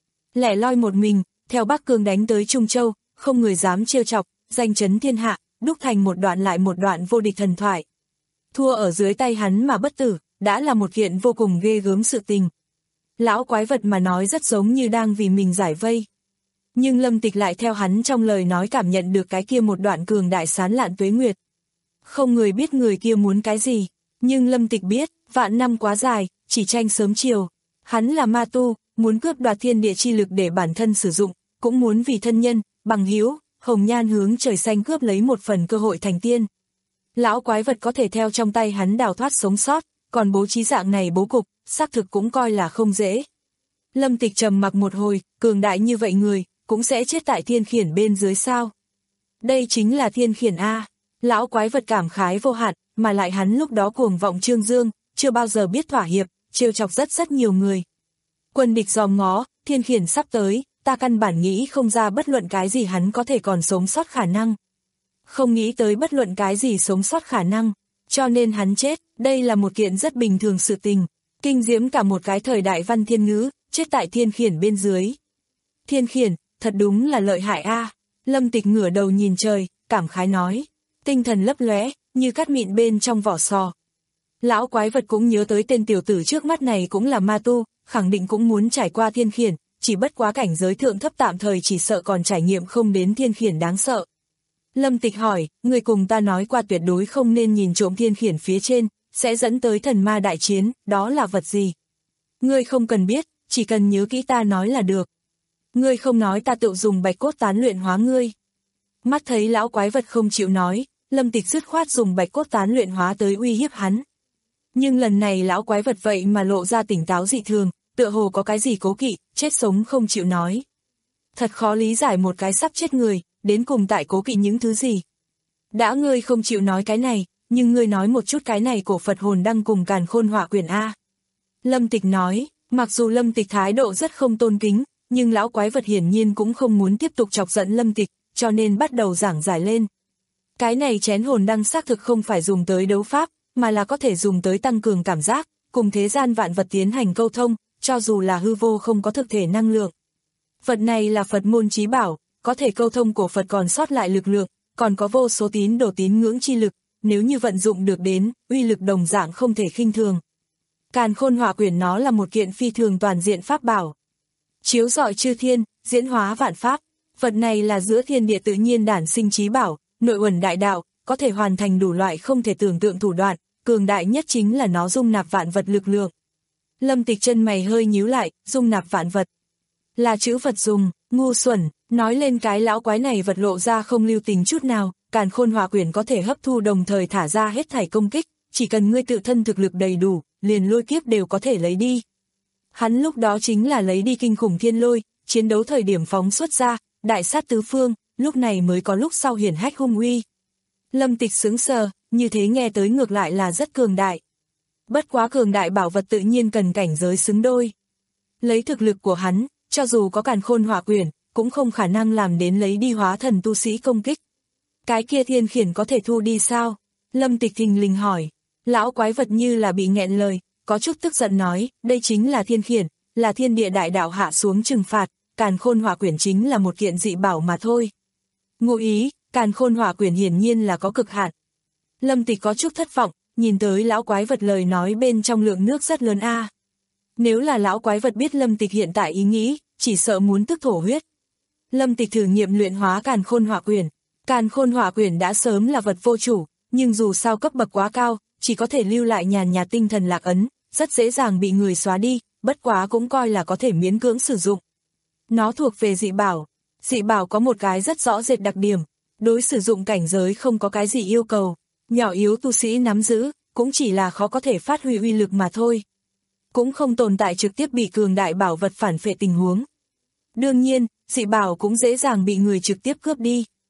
Lẻ loi một mình, theo Bắc Cương đánh tới Trung Châu, không người dám trêu chọc, danh chấn thiên hạ, đúc thành một đoạn lại một đoạn vô địch thần thoại. Thua ở dưới tay hắn mà bất tử, đã là một kiện vô cùng ghê gớm sự tình. Lão quái vật mà nói rất giống như đang vì mình giải vây. Nhưng Lâm Tịch lại theo hắn trong lời nói cảm nhận được cái kia một đoạn cường đại sán lạn tuế nguyệt. Không người biết người kia muốn cái gì, nhưng Lâm Tịch biết, vạn năm quá dài, chỉ tranh sớm chiều. Hắn là ma tu, muốn cướp đoạt thiên địa chi lực để bản thân sử dụng, cũng muốn vì thân nhân, bằng hữu, hồng nhan hướng trời xanh cướp lấy một phần cơ hội thành tiên. Lão quái vật có thể theo trong tay hắn đào thoát sống sót, còn bố trí dạng này bố cục, xác thực cũng coi là không dễ. Lâm Tịch trầm mặc một hồi, cường đại như vậy người, cũng sẽ chết tại thiên khiển bên dưới sao. Đây chính là thiên khiển A. Lão quái vật cảm khái vô hạn, mà lại hắn lúc đó cuồng vọng trương dương, chưa bao giờ biết thỏa hiệp, trêu chọc rất rất nhiều người. Quân địch dòm ngó, thiên khiển sắp tới, ta căn bản nghĩ không ra bất luận cái gì hắn có thể còn sống sót khả năng. Không nghĩ tới bất luận cái gì sống sót khả năng, cho nên hắn chết, đây là một kiện rất bình thường sự tình, kinh diễm cả một cái thời đại văn thiên ngữ, chết tại thiên khiển bên dưới. Thiên khiển, thật đúng là lợi hại a. Lâm Tịch ngửa đầu nhìn trời, cảm khái nói, tinh thần lấp lóe, như cát mịn bên trong vỏ sò. Lão quái vật cũng nhớ tới tên tiểu tử trước mắt này cũng là ma tu, khẳng định cũng muốn trải qua thiên khiển, chỉ bất quá cảnh giới thượng thấp tạm thời chỉ sợ còn trải nghiệm không đến thiên khiển đáng sợ. Lâm Tịch hỏi, người cùng ta nói qua tuyệt đối không nên nhìn trộm thiên khiển phía trên, sẽ dẫn tới thần ma đại chiến, đó là vật gì? Ngươi không cần biết, chỉ cần nhớ kỹ ta nói là được. Ngươi không nói ta tự dùng bạch cốt tán luyện hóa ngươi. Mắt thấy lão quái vật không chịu nói, Lâm Tịch dứt khoát dùng bạch cốt tán luyện hóa tới uy hiếp hắn. Nhưng lần này lão quái vật vậy mà lộ ra tỉnh táo dị thường, tựa hồ có cái gì cố kỵ, chết sống không chịu nói. Thật khó lý giải một cái sắp chết người, đến cùng tại cố kỵ những thứ gì. Đã ngươi không chịu nói cái này, nhưng ngươi nói một chút cái này cổ Phật hồn đăng cùng càn khôn hỏa quyển A. Lâm Tịch nói, mặc dù Lâm Tịch thái độ rất không tôn kính, nhưng lão quái vật hiển nhiên cũng không muốn tiếp tục chọc giận Lâm Tịch, cho nên bắt đầu giảng giải lên. Cái này chén hồn đăng xác thực không phải dùng tới đấu pháp, mà là có thể dùng tới tăng cường cảm giác, cùng thế gian vạn vật tiến hành câu thông, cho dù là hư vô không có thực thể năng lượng. Vật này là Phật môn chí bảo, có thể câu thông cổ Phật còn sót lại lực lượng, còn có vô số tín đồ tín ngưỡng chi lực, nếu như vận dụng được đến, uy lực đồng dạng không thể khinh thường. Càn khôn hỏa quyển nó là một kiện phi thường toàn diện pháp bảo. Chiếu rọi chư thiên, diễn hóa vạn pháp, vật này là giữa thiên địa tự nhiên đản sinh chí bảo, nội uẩn đại đạo, có thể hoàn thành đủ loại không thể tưởng tượng thủ đoạn, cường đại nhất chính là nó dung nạp vạn vật lực lượng. Lâm Tịch chân mày hơi nhíu lại, dung nạp vạn vật. Là chữ vật dùng, ngu xuẩn, nói lên cái lão quái này vật lộ ra không lưu tình chút nào, càn khôn hỏa quyển có thể hấp thu đồng thời thả ra hết thảy công kích, chỉ cần ngươi tự thân thực lực đầy đủ, liền lôi kiếp đều có thể lấy đi. Hắn lúc đó chính là lấy đi kinh khủng thiên lôi, chiến đấu thời điểm phóng xuất ra, đại sát tứ phương, lúc này mới có lúc sau hiển hách hung uy. Lâm Tịch sững sờ, như thế nghe tới ngược lại là rất cường đại. Bất quá cường đại bảo vật tự nhiên cần cảnh giới xứng đôi. Lấy thực lực của hắn, cho dù có càn khôn hỏa quyển, cũng không khả năng làm đến lấy đi hóa thần tu sĩ công kích. Cái kia thiên khiển có thể thu đi sao? Lâm Tịch thình lình hỏi. Lão quái vật như là bị nghẹn lời, có chút tức giận nói, đây chính là thiên khiển, là thiên địa đại đạo hạ xuống trừng phạt, càn khôn hỏa quyển chính là một kiện dị bảo mà thôi. Ngụ ý, càn khôn hỏa quyển hiển nhiên là có cực hạn. Lâm Tịch có chút thất vọng, nhìn tới lão quái vật lời nói bên trong lượng nước rất lớn a. Nếu là lão quái vật biết Lâm Tịch hiện tại ý nghĩ, chỉ sợ muốn tức thổ huyết. Lâm Tịch thử nghiệm luyện hóa càn khôn hỏa quyển. Càn khôn hỏa quyển đã sớm là vật vô chủ, nhưng dù sao cấp bậc quá cao, chỉ có thể lưu lại nhàn nhạt tinh thần lạc ấn, rất dễ dàng bị người xóa đi, bất quá cũng coi là có thể miễn cưỡng sử dụng. Nó thuộc về dị bảo. Dị bảo có một cái rất rõ rệt đặc điểm, đối sử dụng cảnh giới không có cái gì yêu cầu, nhỏ yếu tu sĩ nắm giữ, cũng chỉ là khó có thể phát huy uy lực mà thôi. Cũng không tồn tại trực tiếp bị cường đại bảo vật phản phệ tình huống. Đương nhiên, dị bảo cũng dễ dàng bị người trực tiếp cướp đi.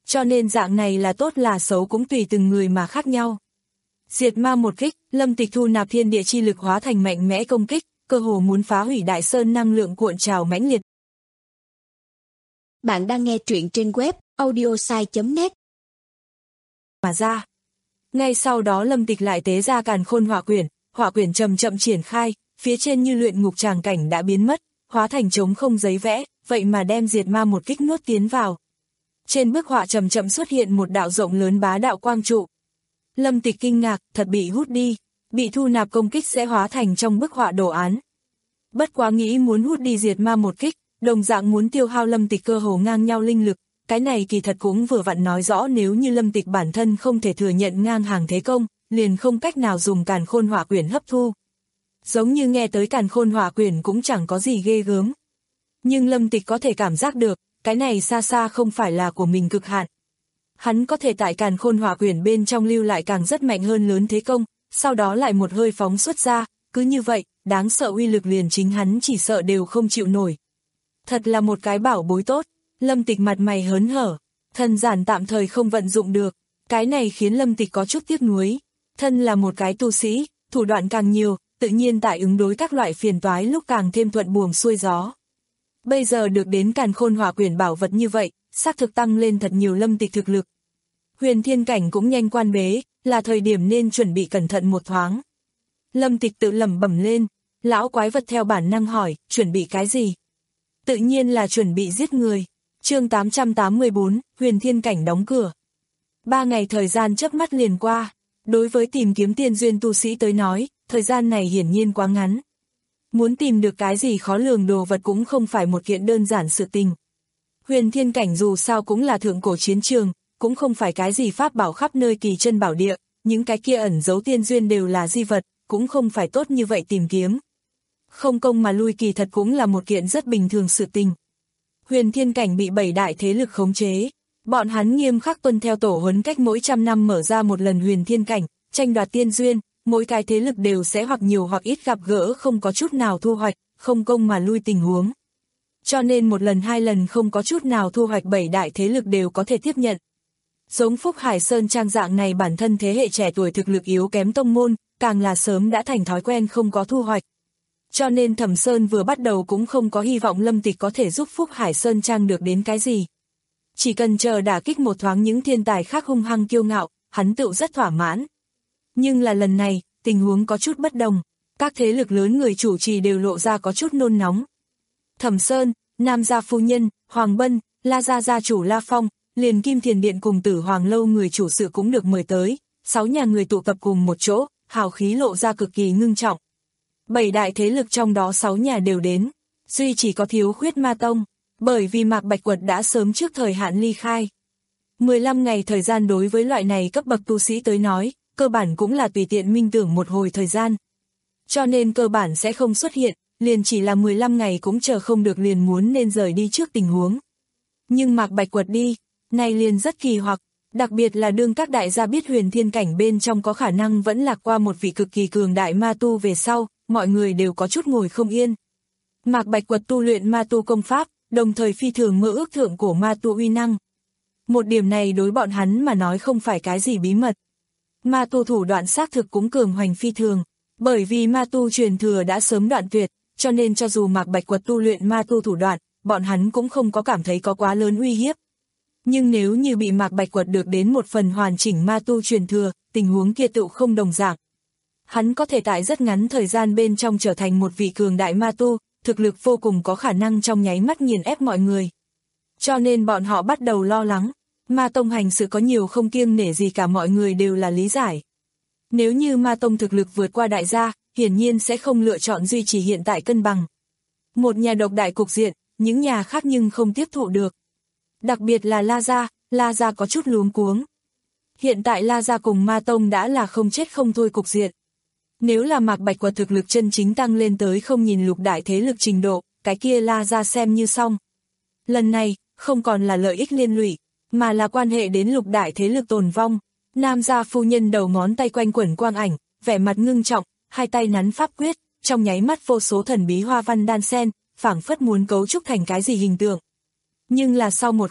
Cho nên dạng này là tốt là xấu cũng tùy từng người mà khác nhau. Diệt ma một kích, Lâm Tịch thu nạp thiên địa chi lực hóa thành mạnh mẽ công kích, cơ hồ muốn phá hủy đại sơn năng lượng cuộn trào mãnh liệt. Bạn đang nghe truyện trên web audiosai chấm net. Mà ra. Ngay sau đó Lâm Tịch lại tế ra càn khôn hỏa quyển, hỏa quyển chậm chậm triển khai, phía trên như luyện ngục tràng cảnh đã biến mất, hóa thành trống không giấy vẽ, vậy mà đem diệt ma một kích nuốt tiến vào. Trên bức họa chậm chậm xuất hiện một đạo rộng lớn bá đạo quang trụ. Lâm Tịch kinh ngạc, thật bị hút đi, bị thu nạp công kích sẽ hóa thành trong bức họa đồ án. Bất quá nghĩ muốn hút đi diệt ma một kích, đồng dạng muốn tiêu hao Lâm Tịch cơ hồ ngang nhau linh lực, cái này kỳ thật cũng vừa vặn nói rõ nếu như Lâm Tịch bản thân không thể thừa nhận ngang hàng thế công, liền không cách nào dùng càn khôn hỏa quyển hấp thu. Giống như nghe tới càn khôn hỏa quyển cũng chẳng có gì ghê gớm. Nhưng Lâm Tịch có thể cảm giác được, cái này xa xa không phải là của mình cực hạn. Hắn có thể tại càn khôn hỏa quyển bên trong lưu lại càng rất mạnh hơn lớn thế công, sau đó lại một hơi phóng xuất ra, cứ như vậy, đáng sợ uy lực liền chính hắn chỉ sợ đều không chịu nổi. Thật là một cái bảo bối tốt, Lâm Tịch mặt mày hớn hở, thần giản tạm thời không vận dụng được, cái này khiến Lâm Tịch có chút tiếc nuối. Thân là một cái tu sĩ, thủ đoạn càng nhiều, tự nhiên tại ứng đối các loại phiền toái lúc càng thêm thuận buồm xuôi gió. Bây giờ được đến càn khôn hỏa quyển bảo vật như vậy, xác thực tăng lên thật nhiều Lâm Tịch thực lực. Huyền thiên cảnh cũng nhanh quan bế, là thời điểm nên chuẩn bị cẩn thận một thoáng. Lâm Tịch tự lẩm bẩm lên, lão quái vật theo bản năng hỏi, chuẩn bị cái gì? Tự nhiên là chuẩn bị giết người. Chương tám trăm tám mươi bốn, huyền thiên cảnh đóng cửa. Ba ngày thời gian chớp mắt liền qua, đối với tìm kiếm tiên duyên tu sĩ tới nói, thời gian này hiển nhiên quá ngắn. Muốn tìm được cái gì khó lường đồ vật cũng không phải một kiện đơn giản sự tình. Huyền thiên cảnh dù sao cũng là thượng cổ chiến trường, cũng không phải cái gì pháp bảo khắp nơi kỳ chân bảo địa, những cái kia ẩn giấu tiên duyên đều là di vật, cũng không phải tốt như vậy tìm kiếm. Không công mà lui kỳ thật cũng là một kiện rất bình thường sự tình. Huyền thiên cảnh bị bảy đại thế lực khống chế, bọn hắn nghiêm khắc tuân theo tổ huấn cách mỗi trăm năm mở ra một lần huyền thiên cảnh, tranh đoạt tiên duyên, mỗi cái thế lực đều sẽ hoặc nhiều hoặc ít gặp gỡ không có chút nào thu hoạch, không công mà lui tình huống. Cho nên một lần hai lần không có chút nào thu hoạch bảy đại thế lực đều có thể tiếp nhận. Giống Phúc Hải Sơn Trang dạng này bản thân thế hệ trẻ tuổi thực lực yếu kém tông môn, càng là sớm đã thành thói quen không có thu hoạch. Cho nên Thẩm Sơn vừa bắt đầu cũng không có hy vọng Lâm Tịch có thể giúp Phúc Hải Sơn Trang được đến cái gì. Chỉ cần chờ đả kích một thoáng những thiên tài khác hung hăng kiêu ngạo, hắn tự rất thỏa mãn. Nhưng là lần này, tình huống có chút bất đồng, các thế lực lớn người chủ trì đều lộ ra có chút nôn nóng. Thẩm Sơn, Nam Gia Phu Nhân, Hoàng Bân, La Gia Gia Chủ La Phong, liền Kim Thiền Điện cùng Tử Hoàng Lâu người chủ sự cũng được mời tới, sáu nhà người tụ tập cùng một chỗ, hào khí lộ ra cực kỳ ngưng trọng. Bảy đại thế lực trong đó sáu nhà đều đến, duy chỉ có thiếu khuyết Ma Tông, bởi vì Mạc Bạch Quật đã sớm trước thời hạn ly khai. mười lăm ngày thời gian đối với loại này cấp bậc tu sĩ tới nói, cơ bản cũng là tùy tiện minh tưởng một hồi thời gian. Cho nên cơ bản sẽ không xuất hiện, liền chỉ là mười lăm ngày cũng chờ không được liền muốn nên rời đi trước tình huống. Nhưng Mạc Bạch Quật đi, này liền rất kỳ hoặc, đặc biệt là đương các đại gia biết huyền thiên cảnh bên trong có khả năng vẫn lạc qua một vị cực kỳ cường đại ma tu về sau, mọi người đều có chút ngồi không yên. Mạc Bạch Quật tu luyện ma tu công pháp, đồng thời phi thường mơ ước thượng cổ ma tu uy năng. Một điểm này đối bọn hắn mà nói không phải cái gì bí mật. Ma tu thủ đoạn xác thực cũng cường hoành phi thường, bởi vì ma tu truyền thừa đã sớm đoạn tuyệt, cho nên cho dù Mạc Bạch Quật tu luyện ma tu thủ đoạn, bọn hắn cũng không có cảm thấy có quá lớn uy hiếp. Nhưng nếu như bị Mạc Bạch Quật được đến một phần hoàn chỉnh ma tu truyền thừa, tình huống kia tựu không đồng dạng. Hắn có thể tại rất ngắn thời gian bên trong trở thành một vị cường đại ma tu, thực lực vô cùng có khả năng trong nháy mắt nghiền ép mọi người. Cho nên bọn họ bắt đầu lo lắng, Ma Tông hành sự có nhiều không kiêng nể gì cả mọi người đều là lý giải. Nếu như Ma Tông thực lực vượt qua đại gia, hiển nhiên sẽ không lựa chọn duy trì hiện tại cân bằng. Một nhà độc đại cục diện, những nhà khác nhưng không tiếp thụ được. Đặc biệt là La Gia, La Gia có chút luống cuống. Hiện tại La Gia cùng Ma Tông đã là không chết không thôi cục diện. Nếu là Mạc Bạch Quật thực lực chân chính tăng lên tới không nhìn lục đại thế lực trình độ, cái kia La Gia xem như xong. Lần này, không còn là lợi ích liên lụy, mà là quan hệ đến lục đại thế lực tồn vong. Nam Gia Phu Nhân đầu ngón tay quanh quẩn quang ảnh, vẻ mặt ngưng trọng, hai tay nắn pháp quyết, trong nháy mắt vô số thần bí hoa văn đan sen, phảng phất muốn cấu trúc thành cái gì hình tượng. Nhưng là sau một khắc,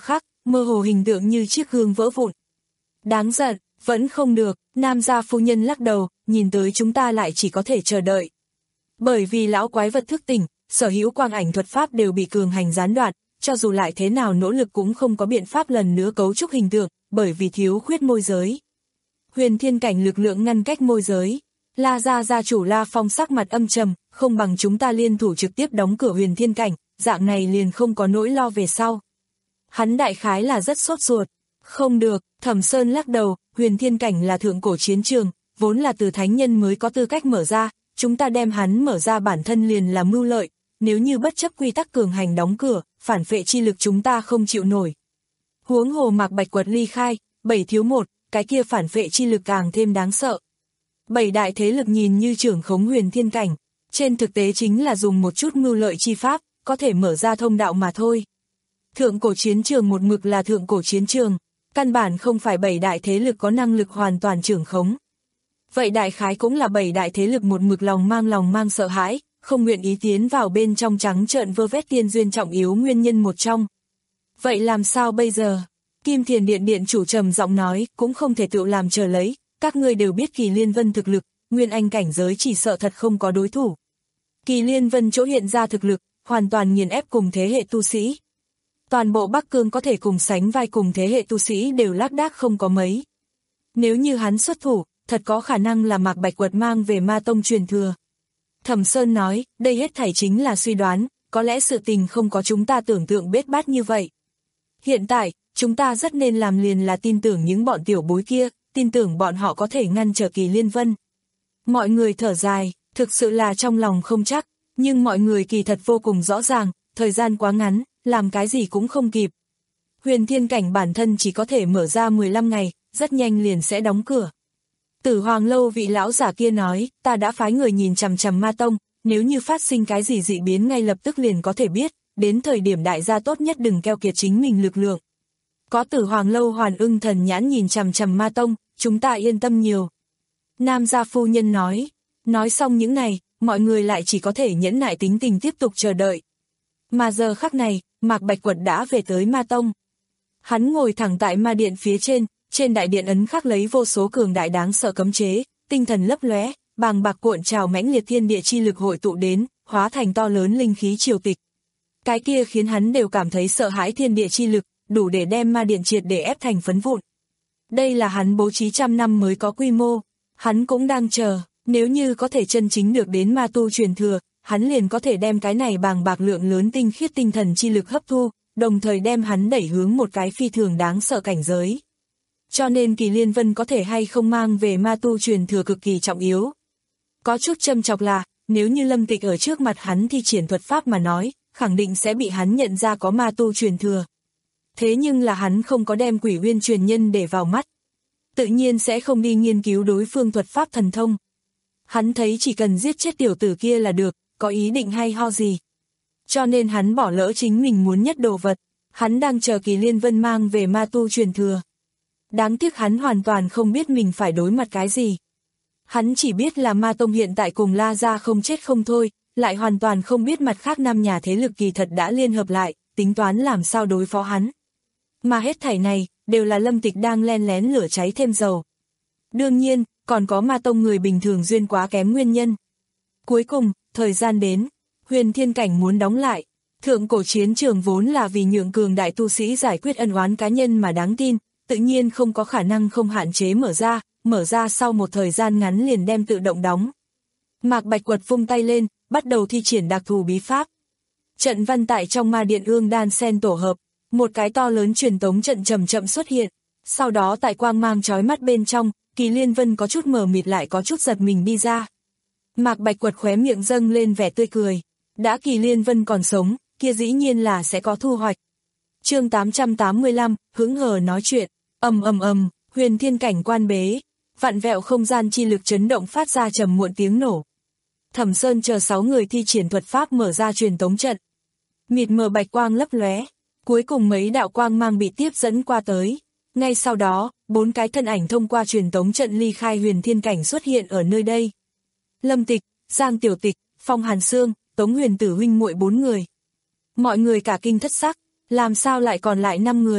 mơ hồ hình tượng như chiếc gương vỡ vụn. Đáng giận, vẫn không được, Nam gia phu nhân lắc đầu, nhìn tới chúng ta lại chỉ có thể chờ đợi. Bởi vì lão quái vật thức tỉnh, sở hữu quang ảnh thuật pháp đều bị cường hành gián đoạn, cho dù lại thế nào nỗ lực cũng không có biện pháp lần nữa cấu trúc hình tượng, bởi vì thiếu khuyết môi giới. Huyền thiên cảnh lực lượng ngăn cách môi giới. La gia gia chủ La Phong sắc mặt âm trầm, không bằng chúng ta liên thủ trực tiếp đóng cửa huyền thiên cảnh, dạng này liền không có nỗi lo về sau. Hắn đại khái là rất sốt ruột. Không được, Thẩm Sơn lắc đầu, huyền thiên cảnh là thượng cổ chiến trường, vốn là từ thánh nhân mới có tư cách mở ra, chúng ta đem hắn mở ra bản thân liền là mưu lợi, nếu như bất chấp quy tắc cường hành đóng cửa, phản phệ chi lực chúng ta không chịu nổi. Huống hồ Mạc Bạch Quật ly khai, bảy thiếu một, cái kia phản phệ chi lực càng thêm đáng sợ. Bảy đại thế lực nhìn như trưởng khống huyền thiên cảnh, trên thực tế chính là dùng một chút mưu lợi chi pháp, có thể mở ra thông đạo mà thôi. Thượng cổ chiến trường một mực là thượng cổ chiến trường, căn bản không phải bảy đại thế lực có năng lực hoàn toàn trưởng khống. Vậy đại khái cũng là bảy đại thế lực một mực lòng mang lòng mang sợ hãi, không nguyện ý tiến vào bên trong trắng trợn vơ vét tiên duyên trọng yếu nguyên nhân một trong. Vậy làm sao bây giờ? Kim Thiền Điện điện chủ trầm giọng nói, cũng không thể tự làm chờ lấy, các ngươi đều biết Kỳ Liên Vân thực lực, nguyên anh cảnh giới chỉ sợ thật không có đối thủ. Kỳ Liên Vân chỗ hiện ra thực lực, hoàn toàn nghiền ép cùng thế hệ tu sĩ. Toàn bộ Bắc Cương có thể cùng sánh vai cùng thế hệ tu sĩ đều lác đác không có mấy. Nếu như hắn xuất thủ, thật có khả năng là Mạc Bạch Quật mang về ma tông truyền thừa. Thẩm Sơn nói, đây hết thảy chính là suy đoán, có lẽ sự tình không có chúng ta tưởng tượng bết bát như vậy. Hiện tại, chúng ta rất nên làm liền là tin tưởng những bọn tiểu bối kia, tin tưởng bọn họ có thể ngăn trở Kỳ Liên Vân. Mọi người thở dài, thực sự là trong lòng không chắc, nhưng mọi người kỳ thật vô cùng rõ ràng, thời gian quá ngắn, làm cái gì cũng không kịp. Huyền thiên cảnh bản thân chỉ có thể mở ra mười lăm ngày, rất nhanh liền sẽ đóng cửa. Tử Hoàng Lâu vị lão giả kia nói, ta đã phái người nhìn chằm chằm ma tông, nếu như phát sinh cái gì dị biến ngay lập tức liền có thể biết, đến thời điểm đại gia tốt nhất đừng keo kiệt chính mình lực lượng. Có Tử Hoàng Lâu Hoàn Ưng thần nhãn nhìn chằm chằm ma tông, chúng ta yên tâm nhiều. Nam gia phu nhân nói, nói xong những này, mọi người lại chỉ có thể nhẫn nại tính tình tiếp tục chờ đợi. Mà giờ khắc này, Mạc Bạch Quật đã về tới ma tông. Hắn ngồi thẳng tại ma điện phía trên, trên đại điện ấn khắc lấy vô số cường đại đáng sợ cấm chế, tinh thần lấp lóe, bàng bạc cuộn trào mãnh liệt thiên địa chi lực hội tụ đến, hóa thành to lớn linh khí triều tịch. Cái kia khiến hắn đều cảm thấy sợ hãi thiên địa chi lực, đủ để đem ma điện triệt để ép thành phấn vụn. Đây là hắn bố trí trăm năm mới có quy mô, hắn cũng đang chờ, nếu như có thể chân chính được đến ma tu truyền thừa, hắn liền có thể đem cái này bàng bạc lượng lớn tinh khiết tinh thần chi lực hấp thu, đồng thời đem hắn đẩy hướng một cái phi thường đáng sợ cảnh giới. Cho nên Kỳ Liên Vân có thể hay không mang về ma tu truyền thừa cực kỳ trọng yếu. Có chút châm chọc là, nếu như Lâm Tịch ở trước mặt hắn thi triển thuật pháp mà nói, khẳng định sẽ bị hắn nhận ra có ma tu truyền thừa. Thế nhưng là hắn không có đem Quỷ Uyên truyền nhân để vào mắt. Tự nhiên sẽ không đi nghiên cứu đối phương thuật pháp thần thông. Hắn thấy chỉ cần giết chết tiểu tử kia là được, có ý định hay ho gì. Cho nên hắn bỏ lỡ chính mình muốn nhất đồ vật, hắn đang chờ Kỳ Liên Vân mang về ma tu truyền thừa. Đáng tiếc hắn hoàn toàn không biết mình phải đối mặt cái gì. Hắn chỉ biết là ma tông hiện tại cùng La gia không chết không thôi, lại hoàn toàn không biết mặt khác năm nhà thế lực kỳ thật đã liên hợp lại, tính toán làm sao đối phó hắn. Mà hết thảy này, đều là Lâm Tịch đang len lén lửa cháy thêm dầu. Đương nhiên, còn có ma tông người bình thường duyên quá kém nguyên nhân. Cuối cùng, thời gian đến, huyền thiên cảnh muốn đóng lại. Thượng cổ chiến trường vốn là vì nhượng cường đại tu sĩ giải quyết ân oán cá nhân mà đáng tin, tự nhiên không có khả năng không hạn chế mở ra, mở ra sau một thời gian ngắn liền đem tự động đóng. Mạc Bạch Quật vung tay lên, bắt đầu thi triển đặc thù bí pháp. Trận văn tại trong ma điện ương đan sen tổ hợp, một cái to lớn truyền tống trận chậm chậm xuất hiện, sau đó tại quang mang chói mắt bên trong, Kỳ Liên Vân có chút mờ mịt lại có chút giật mình đi ra. Mạc Bạch Quật khóe miệng dâng lên vẻ tươi cười, đã Kỳ Liên Vân còn sống, kia dĩ nhiên là sẽ có thu hoạch. Chương tám trăm tám mươi lăm, hứng hờ nói chuyện, ầm ầm ầm, huyền thiên cảnh quan bế, vạn vẹo không gian chi lực chấn động phát ra trầm muộn tiếng nổ. Thẩm Sơn chờ sáu người thi triển thuật pháp mở ra truyền tống trận. Mịt mờ bạch quang lấp lóe, cuối cùng mấy đạo quang mang bị tiếp dẫn qua tới. Ngay sau đó, bốn cái thân ảnh thông qua truyền tống trận ly khai huyền thiên cảnh xuất hiện ở nơi đây. Lâm Tịch, Giang Tiểu Tịch, Phong Hàn Sương, Tống Huyền Tử huynh muội bốn người. Mọi người cả kinh thất sắc, làm sao lại còn lại năm người?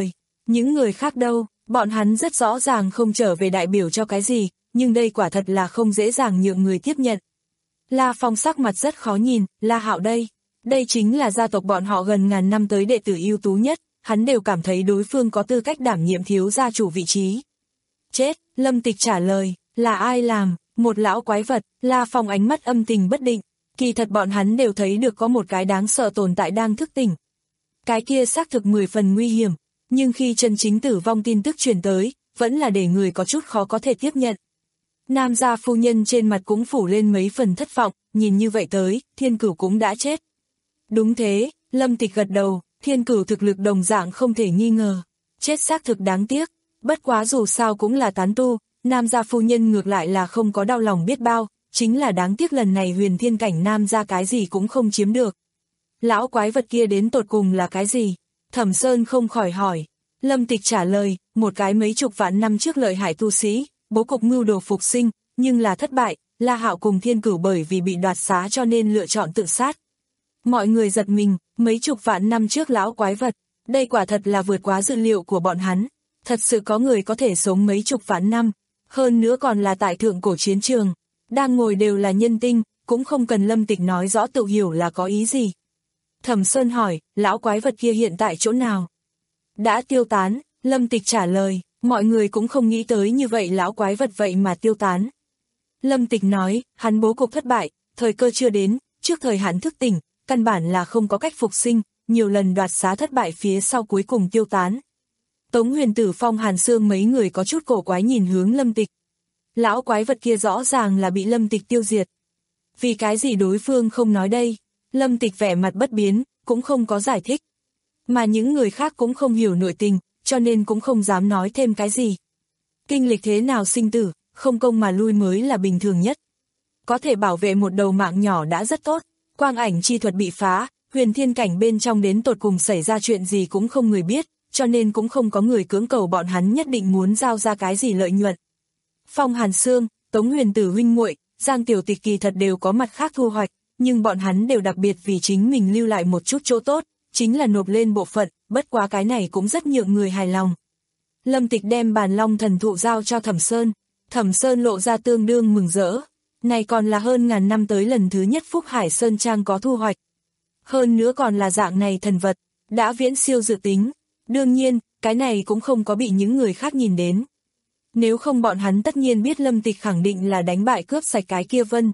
Những người khác đâu, bọn hắn rất rõ ràng không trở về đại biểu cho cái gì, nhưng đây quả thật là không dễ dàng nhượng người tiếp nhận. La Phong sắc mặt rất khó nhìn, La Hạo đây. Đây chính là gia tộc bọn họ gần ngàn năm tới đệ tử ưu tú nhất, hắn đều cảm thấy đối phương có tư cách đảm nhiệm thiếu gia chủ vị trí. Chết, Lâm Tịch trả lời, là ai làm, một lão quái vật, La Phong ánh mắt âm tình bất định, kỳ thật bọn hắn đều thấy được có một cái đáng sợ tồn tại đang thức tỉnh. Cái kia xác thực mười phần nguy hiểm, nhưng khi chân chính tử vong tin tức truyền tới, vẫn là để người có chút khó có thể tiếp nhận. Nam gia phu nhân trên mặt cũng phủ lên mấy phần thất vọng, nhìn như vậy tới, Thiên Cửu cũng đã chết. Đúng thế, Lâm Tịch gật đầu, Thiên Cửu thực lực đồng dạng không thể nghi ngờ, chết xác thực đáng tiếc, bất quá dù sao cũng là tán tu, Nam gia phu nhân ngược lại là không có đau lòng biết bao, chính là đáng tiếc lần này huyền thiên cảnh Nam gia cái gì cũng không chiếm được. Lão quái vật kia đến tột cùng là cái gì? Thẩm Sơn không khỏi hỏi. Lâm Tịch trả lời, một cái mấy chục vạn năm trước lợi hại tu sĩ, bố cục mưu đồ phục sinh, nhưng là thất bại, La Hạo cùng Thiên Cửu bởi vì bị đoạt xá cho nên lựa chọn tự sát. Mọi người giật mình, mấy chục vạn năm trước lão quái vật, đây quả thật là vượt quá dự liệu của bọn hắn, thật sự có người có thể sống mấy chục vạn năm, hơn nữa còn là tại thượng cổ chiến trường, đang ngồi đều là nhân tinh, cũng không cần Lâm Tịch nói rõ tự hiểu là có ý gì. Thẩm Sơn hỏi, lão quái vật kia hiện tại chỗ nào? Đã tiêu tán, Lâm Tịch trả lời, mọi người cũng không nghĩ tới như vậy lão quái vật vậy mà tiêu tán. Lâm Tịch nói, hắn bố cục thất bại, thời cơ chưa đến, trước thời hắn thức tỉnh, căn bản là không có cách phục sinh, nhiều lần đoạt xá thất bại phía sau cuối cùng tiêu tán. Tống Huyền Tử, Phong Hàn Sương mấy người có chút cổ quái nhìn hướng Lâm Tịch. Lão quái vật kia rõ ràng là bị Lâm Tịch tiêu diệt. Vì cái gì đối phương không nói đây? Lâm Tịch vẻ mặt bất biến, cũng không có giải thích. Mà những người khác cũng không hiểu nội tình, cho nên cũng không dám nói thêm cái gì. Kinh lịch thế nào sinh tử, không công mà lui mới là bình thường nhất. Có thể bảo vệ một đầu mạng nhỏ đã rất tốt, quang ảnh chi thuật bị phá, huyền thiên cảnh bên trong đến tột cùng xảy ra chuyện gì cũng không người biết, cho nên cũng không có người cưỡng cầu bọn hắn nhất định muốn giao ra cái gì lợi nhuận. Phong Hàn Sương, Tống Huyền Tử huynh muội, Giang Tiểu Tịch kỳ thật đều có mặt khác thu hoạch, nhưng bọn hắn đều đặc biệt vì chính mình lưu lại một chút chỗ tốt, chính là nộp lên bộ phận, bất quá cái này cũng rất nhượng người hài lòng. Lâm Tịch đem bàn long thần thụ giao cho Thẩm Sơn, Thẩm Sơn lộ ra tương đương mừng rỡ, này còn là hơn ngàn năm tới lần thứ nhất Phúc Hải Sơn Trang có thu hoạch. Hơn nữa còn là dạng này thần vật, đã viễn siêu dự tính, đương nhiên, cái này cũng không có bị những người khác nhìn đến. Nếu không bọn hắn tất nhiên biết Lâm Tịch khẳng định là đánh bại cướp sạch cái kia vân.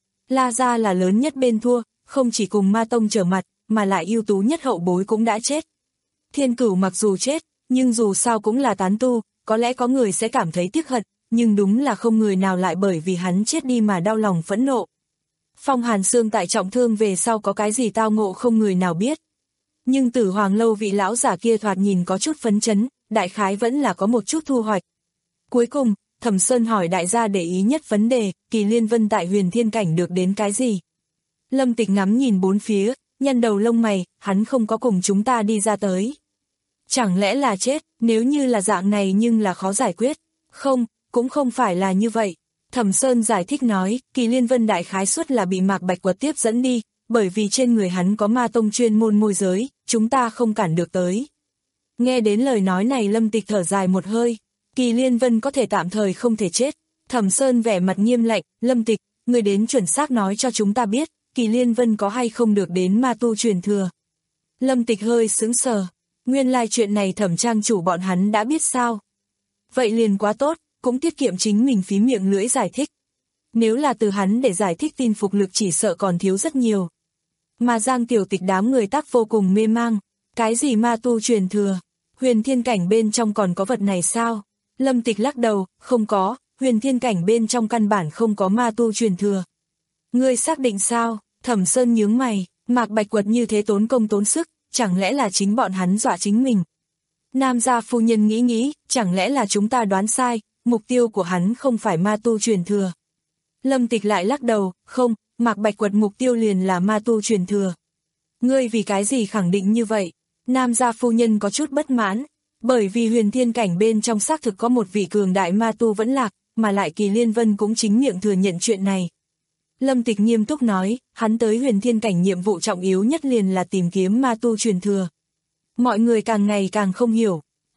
La gia là lớn nhất bên thua, không chỉ cùng Ma Tông trở mặt, mà lại ưu tú nhất hậu bối cũng đã chết. Thiên Cửu mặc dù chết, nhưng dù sao cũng là tán tu, có lẽ có người sẽ cảm thấy tiếc hận, nhưng đúng là không người nào lại bởi vì hắn chết đi mà đau lòng phẫn nộ. Phong Hàn Sương tại trọng thương về sau có cái gì tao ngộ không người nào biết. Nhưng Tử Hoàng lâu vị lão giả kia thoạt nhìn có chút phấn chấn, đại khái vẫn là có một chút thu hoạch. Cuối cùng, Thẩm Sơn hỏi đại gia để ý nhất vấn đề, Kỳ Liên Vân tại huyền thiên cảnh được đến cái gì? Lâm Tịch ngắm nhìn bốn phía, nhăn đầu lông mày, hắn không có cùng chúng ta đi ra tới. Chẳng lẽ là chết, nếu như là dạng này nhưng là khó giải quyết? Không, cũng không phải là như vậy. Thẩm Sơn giải thích nói, Kỳ Liên Vân đại khái suất là bị Mạc Bạch Quật tiếp dẫn đi, bởi vì trên người hắn có Ma Tông chuyên môn môi giới, chúng ta không cản được tới. Nghe đến lời nói này Lâm Tịch thở dài một hơi, Kỳ Liên Vân có thể tạm thời không thể chết. Thẩm Sơn vẻ mặt nghiêm lạnh, Lâm Tịch, người đến chuẩn xác nói cho chúng ta biết, Kỳ Liên Vân có hay không được đến ma tu truyền thừa. Lâm Tịch hơi sững sờ, nguyên lai chuyện này Thẩm trang chủ bọn hắn đã biết sao. Vậy liền quá tốt, cũng tiết kiệm chính mình phí miệng lưỡi giải thích. Nếu là từ hắn để giải thích tin phục lực chỉ sợ còn thiếu rất nhiều. Mà Giang Tiểu Tịch đám người tác vô cùng mê mang, cái gì ma tu truyền thừa, huyền thiên cảnh bên trong còn có vật này sao? Lâm Tịch lắc đầu, không có, huyền thiên cảnh bên trong căn bản không có ma tu truyền thừa. Ngươi xác định sao? Thẩm Sơn nhướng mày, Mạc Bạch Quật như thế tốn công tốn sức, chẳng lẽ là chính bọn hắn dọa chính mình? Nam gia phu nhân nghĩ nghĩ, chẳng lẽ là chúng ta đoán sai, mục tiêu của hắn không phải ma tu truyền thừa. Lâm Tịch lại lắc đầu, không, Mạc Bạch Quật mục tiêu liền là ma tu truyền thừa. Ngươi vì cái gì khẳng định như vậy? Nam gia phu nhân có chút bất mãn, bởi vì huyền thiên cảnh bên trong xác thực có một vị cường đại ma tu vẫn lạc, mà lại Kỳ Liên Vân cũng chính miệng thừa nhận chuyện này. Lâm Tịch nghiêm túc nói, hắn tới huyền thiên cảnh nhiệm vụ trọng yếu nhất liền là tìm kiếm ma tu truyền thừa. Mọi người càng ngày càng không hiểu,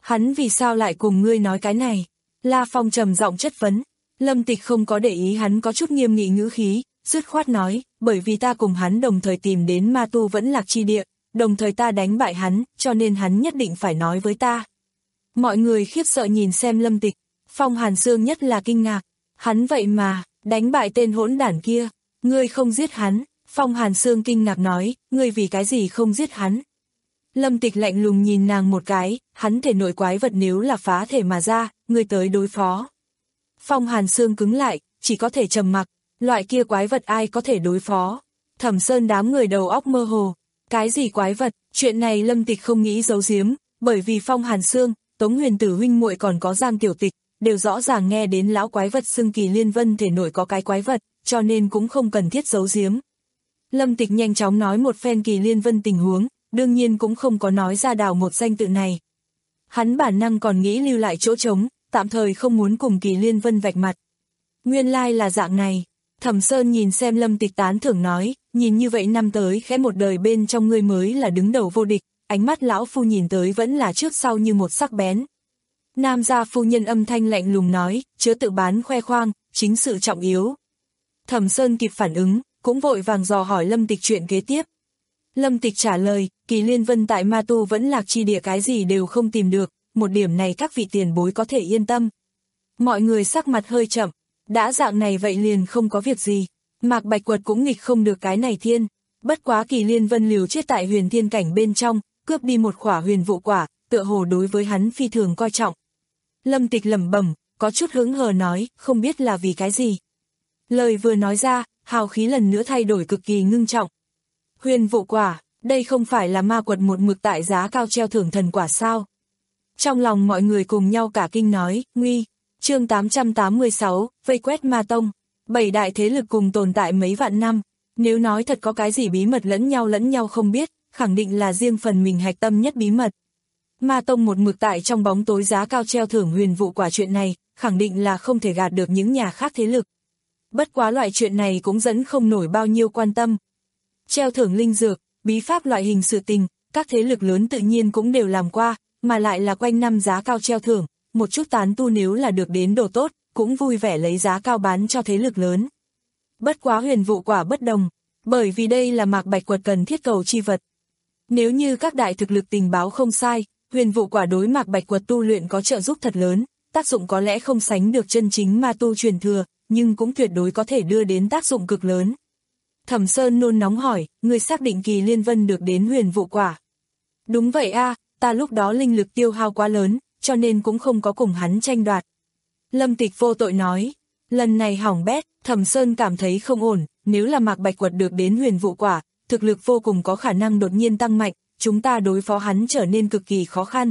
Hắn vì sao lại cùng ngươi nói cái này? La Phong trầm giọng chất vấn. Lâm Tịch không có để ý hắn có chút nghiêm nghị ngữ khí, dứt khoát nói, bởi vì ta cùng hắn đồng thời tìm đến ma tu vẫn lạc chi địa, đồng thời ta đánh bại hắn, cho nên hắn nhất định phải nói với ta. Mọi người khiếp sợ nhìn xem Lâm Tịch, Phong Hàn Sương nhất là kinh ngạc, hắn vậy mà, đánh bại tên hỗn đản kia, ngươi không giết hắn. Phong Hàn Sương kinh ngạc nói, ngươi vì cái gì không giết hắn? Lâm Tịch lạnh lùng nhìn nàng một cái, hắn thể nội quái vật nếu là phá thể mà ra, ngươi tới đối phó. Phong Hàn Sương cứng lại, chỉ có thể trầm mặc, loại kia quái vật ai có thể đối phó. Thẩm Sơn đám người đầu óc mơ hồ, cái gì quái vật, chuyện này Lâm Tịch không nghĩ giấu giếm, bởi vì Phong Hàn Sương, Tống Huyền Tử huynh muội còn có Giang Tiểu Tịch, đều rõ ràng nghe đến lão quái vật xưng Kỳ Liên Vân thể nội có cái quái vật, cho nên cũng không cần thiết giấu giếm. Lâm Tịch nhanh chóng nói một phen Kỳ Liên Vân tình huống, đương nhiên cũng không có nói ra đào một danh tự này. Hắn bản năng còn nghĩ lưu lại chỗ trống, tạm thời không muốn cùng Kỳ Liên Vân vạch mặt. Nguyên lai là dạng này. Thẩm Sơn nhìn xem Lâm Tịch tán thưởng nói, nhìn như vậy năm tới khẽ một đời bên trong ngươi mới là đứng đầu vô địch, ánh mắt lão phu nhìn tới vẫn là trước sau như một sắc bén. Nam gia phu nhân âm thanh lạnh lùng nói, chớ tự bán khoe khoang, chính sự trọng yếu. Thẩm Sơn kịp phản ứng, cũng vội vàng dò hỏi Lâm Tịch chuyện kế tiếp. Lâm Tịch trả lời, Kỳ Liên Vân tại ma tu vẫn lạc chi địa cái gì đều không tìm được, một điểm này các vị tiền bối có thể yên tâm. Mọi người sắc mặt hơi chậm, đã dạng này vậy liền không có việc gì. Mạc Bạch Quật cũng nghịch không được cái này thiên, bất quá Kỳ Liên Vân liều chết tại huyền thiên cảnh bên trong, cướp đi một khỏa huyền vụ quả, tựa hồ đối với hắn phi thường coi trọng. Lâm Tịch lẩm bẩm, có chút hững hờ nói, không biết là vì cái gì. Lời vừa nói ra, hào khí lần nữa thay đổi cực kỳ ngưng trọng. Huyền vụ quả, đây không phải là ma quật một mực tại giá cao treo thưởng thần quả sao? Trong lòng mọi người cùng nhau cả kinh nói, nguy. Chương tám trăm tám mươi sáu, vây quét ma tông. Bảy đại thế lực cùng tồn tại mấy vạn năm, nếu nói thật có cái gì bí mật lẫn nhau lẫn nhau không biết, khẳng định là riêng phần mình hạch tâm nhất bí mật. Ma tông một mực tại trong bóng tối giá cao treo thưởng huyền vụ quả chuyện này, khẳng định là không thể gạt được những nhà khác thế lực. Bất quá loại chuyện này cũng dẫn không nổi bao nhiêu quan tâm. Treo thưởng linh dược, bí pháp loại hình sự tình, các thế lực lớn tự nhiên cũng đều làm qua, mà lại là quanh năm giá cao treo thưởng, một chút tán tu nếu là được đến đồ tốt, cũng vui vẻ lấy giá cao bán cho thế lực lớn. Bất quá huyền vụ quả bất đồng, bởi vì đây là Mạc Bạch Quật cần thiết cầu chi vật. Nếu như các đại thực lực tình báo không sai, huyền vụ quả đối Mạc Bạch Quật tu luyện có trợ giúp thật lớn, tác dụng có lẽ không sánh được chân chính ma tu truyền thừa, nhưng cũng tuyệt đối có thể đưa đến tác dụng cực lớn. Thẩm Sơn nôn nóng hỏi, người xác định Kỳ Liên Vân được đến huyền vụ quả. Đúng vậy a, ta lúc đó linh lực tiêu hao quá lớn, cho nên cũng không có cùng hắn tranh đoạt. Lâm Tịch vô tội nói, lần này hỏng bét, Thẩm Sơn cảm thấy không ổn, nếu là Mạc Bạch Quật được đến huyền vụ quả, thực lực vô cùng có khả năng đột nhiên tăng mạnh, chúng ta đối phó hắn trở nên cực kỳ khó khăn.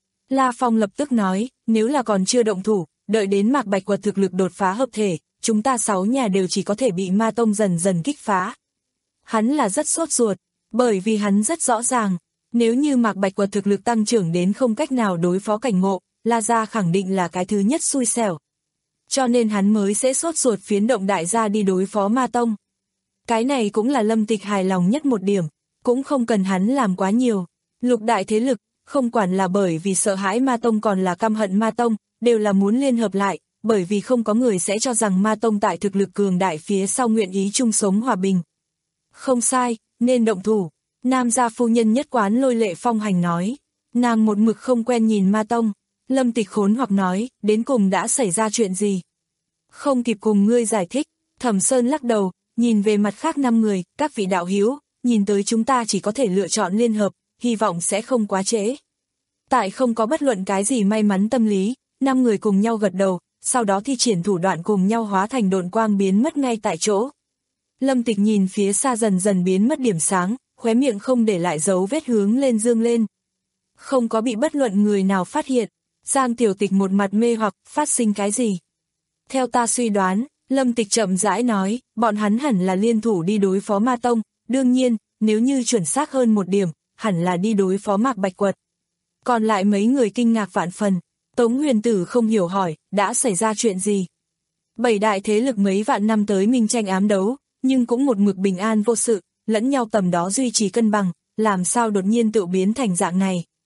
La Phong lập tức nói, nếu là còn chưa động thủ, đợi đến Mạc Bạch Quật thực lực đột phá hợp thể, chúng ta sáu nhà đều chỉ có thể bị ma tông dần dần kích phá. Hắn là rất sốt ruột, bởi vì hắn rất rõ ràng, nếu như Mạc Bạch Quật thực lực tăng trưởng đến không cách nào đối phó cảnh ngộ, La Gia khẳng định là cái thứ nhất xui xẻo. Cho nên hắn mới sẽ sốt ruột phiến động đại gia đi đối phó ma tông. Cái này cũng là Lâm Tịch hài lòng nhất một điểm, cũng không cần hắn làm quá nhiều. Lục đại thế lực, không quản là bởi vì sợ hãi ma tông còn là căm hận ma tông, đều là muốn liên hợp lại, bởi vì không có người sẽ cho rằng ma tông tại thực lực cường đại phía sau nguyện ý chung sống hòa bình. Không sai, nên động thủ. Nam gia phu nhân nhất quán lôi lệ phong hành nói, nàng một mực không quen nhìn ma tông. Lâm Tịch khốn hoặc nói, đến cùng đã xảy ra chuyện gì? Không kịp cùng ngươi giải thích, Thẩm Sơn lắc đầu, nhìn về mặt khác năm người, các vị đạo hữu, nhìn tới chúng ta chỉ có thể lựa chọn liên hợp, hy vọng sẽ không quá trễ. Tại không có bất luận cái gì may mắn tâm lý, năm người cùng nhau gật đầu, sau đó thi triển thủ đoạn cùng nhau hóa thành độn quang biến mất ngay tại chỗ. Lâm Tịch nhìn phía xa dần dần biến mất điểm sáng, khóe miệng không để lại dấu vết hướng lên dương lên. Không có bị bất luận người nào phát hiện. Giang Tiểu Tịch một mặt mê hoặc, phát sinh cái gì? Theo ta suy đoán, Lâm Tịch chậm rãi nói, bọn hắn hẳn là liên thủ đi đối phó ma tông, đương nhiên, nếu như chuẩn xác hơn một điểm, hẳn là đi đối phó Mạc Bạch Quật. Còn lại mấy người kinh ngạc vạn phần, Tống Huyền Tử không hiểu hỏi, đã xảy ra chuyện gì? Bảy đại thế lực mấy vạn năm tới minh tranh ám đấu, nhưng cũng một mực bình an vô sự, lẫn nhau tầm đó duy trì cân bằng, làm sao đột nhiên tự biến thành dạng này?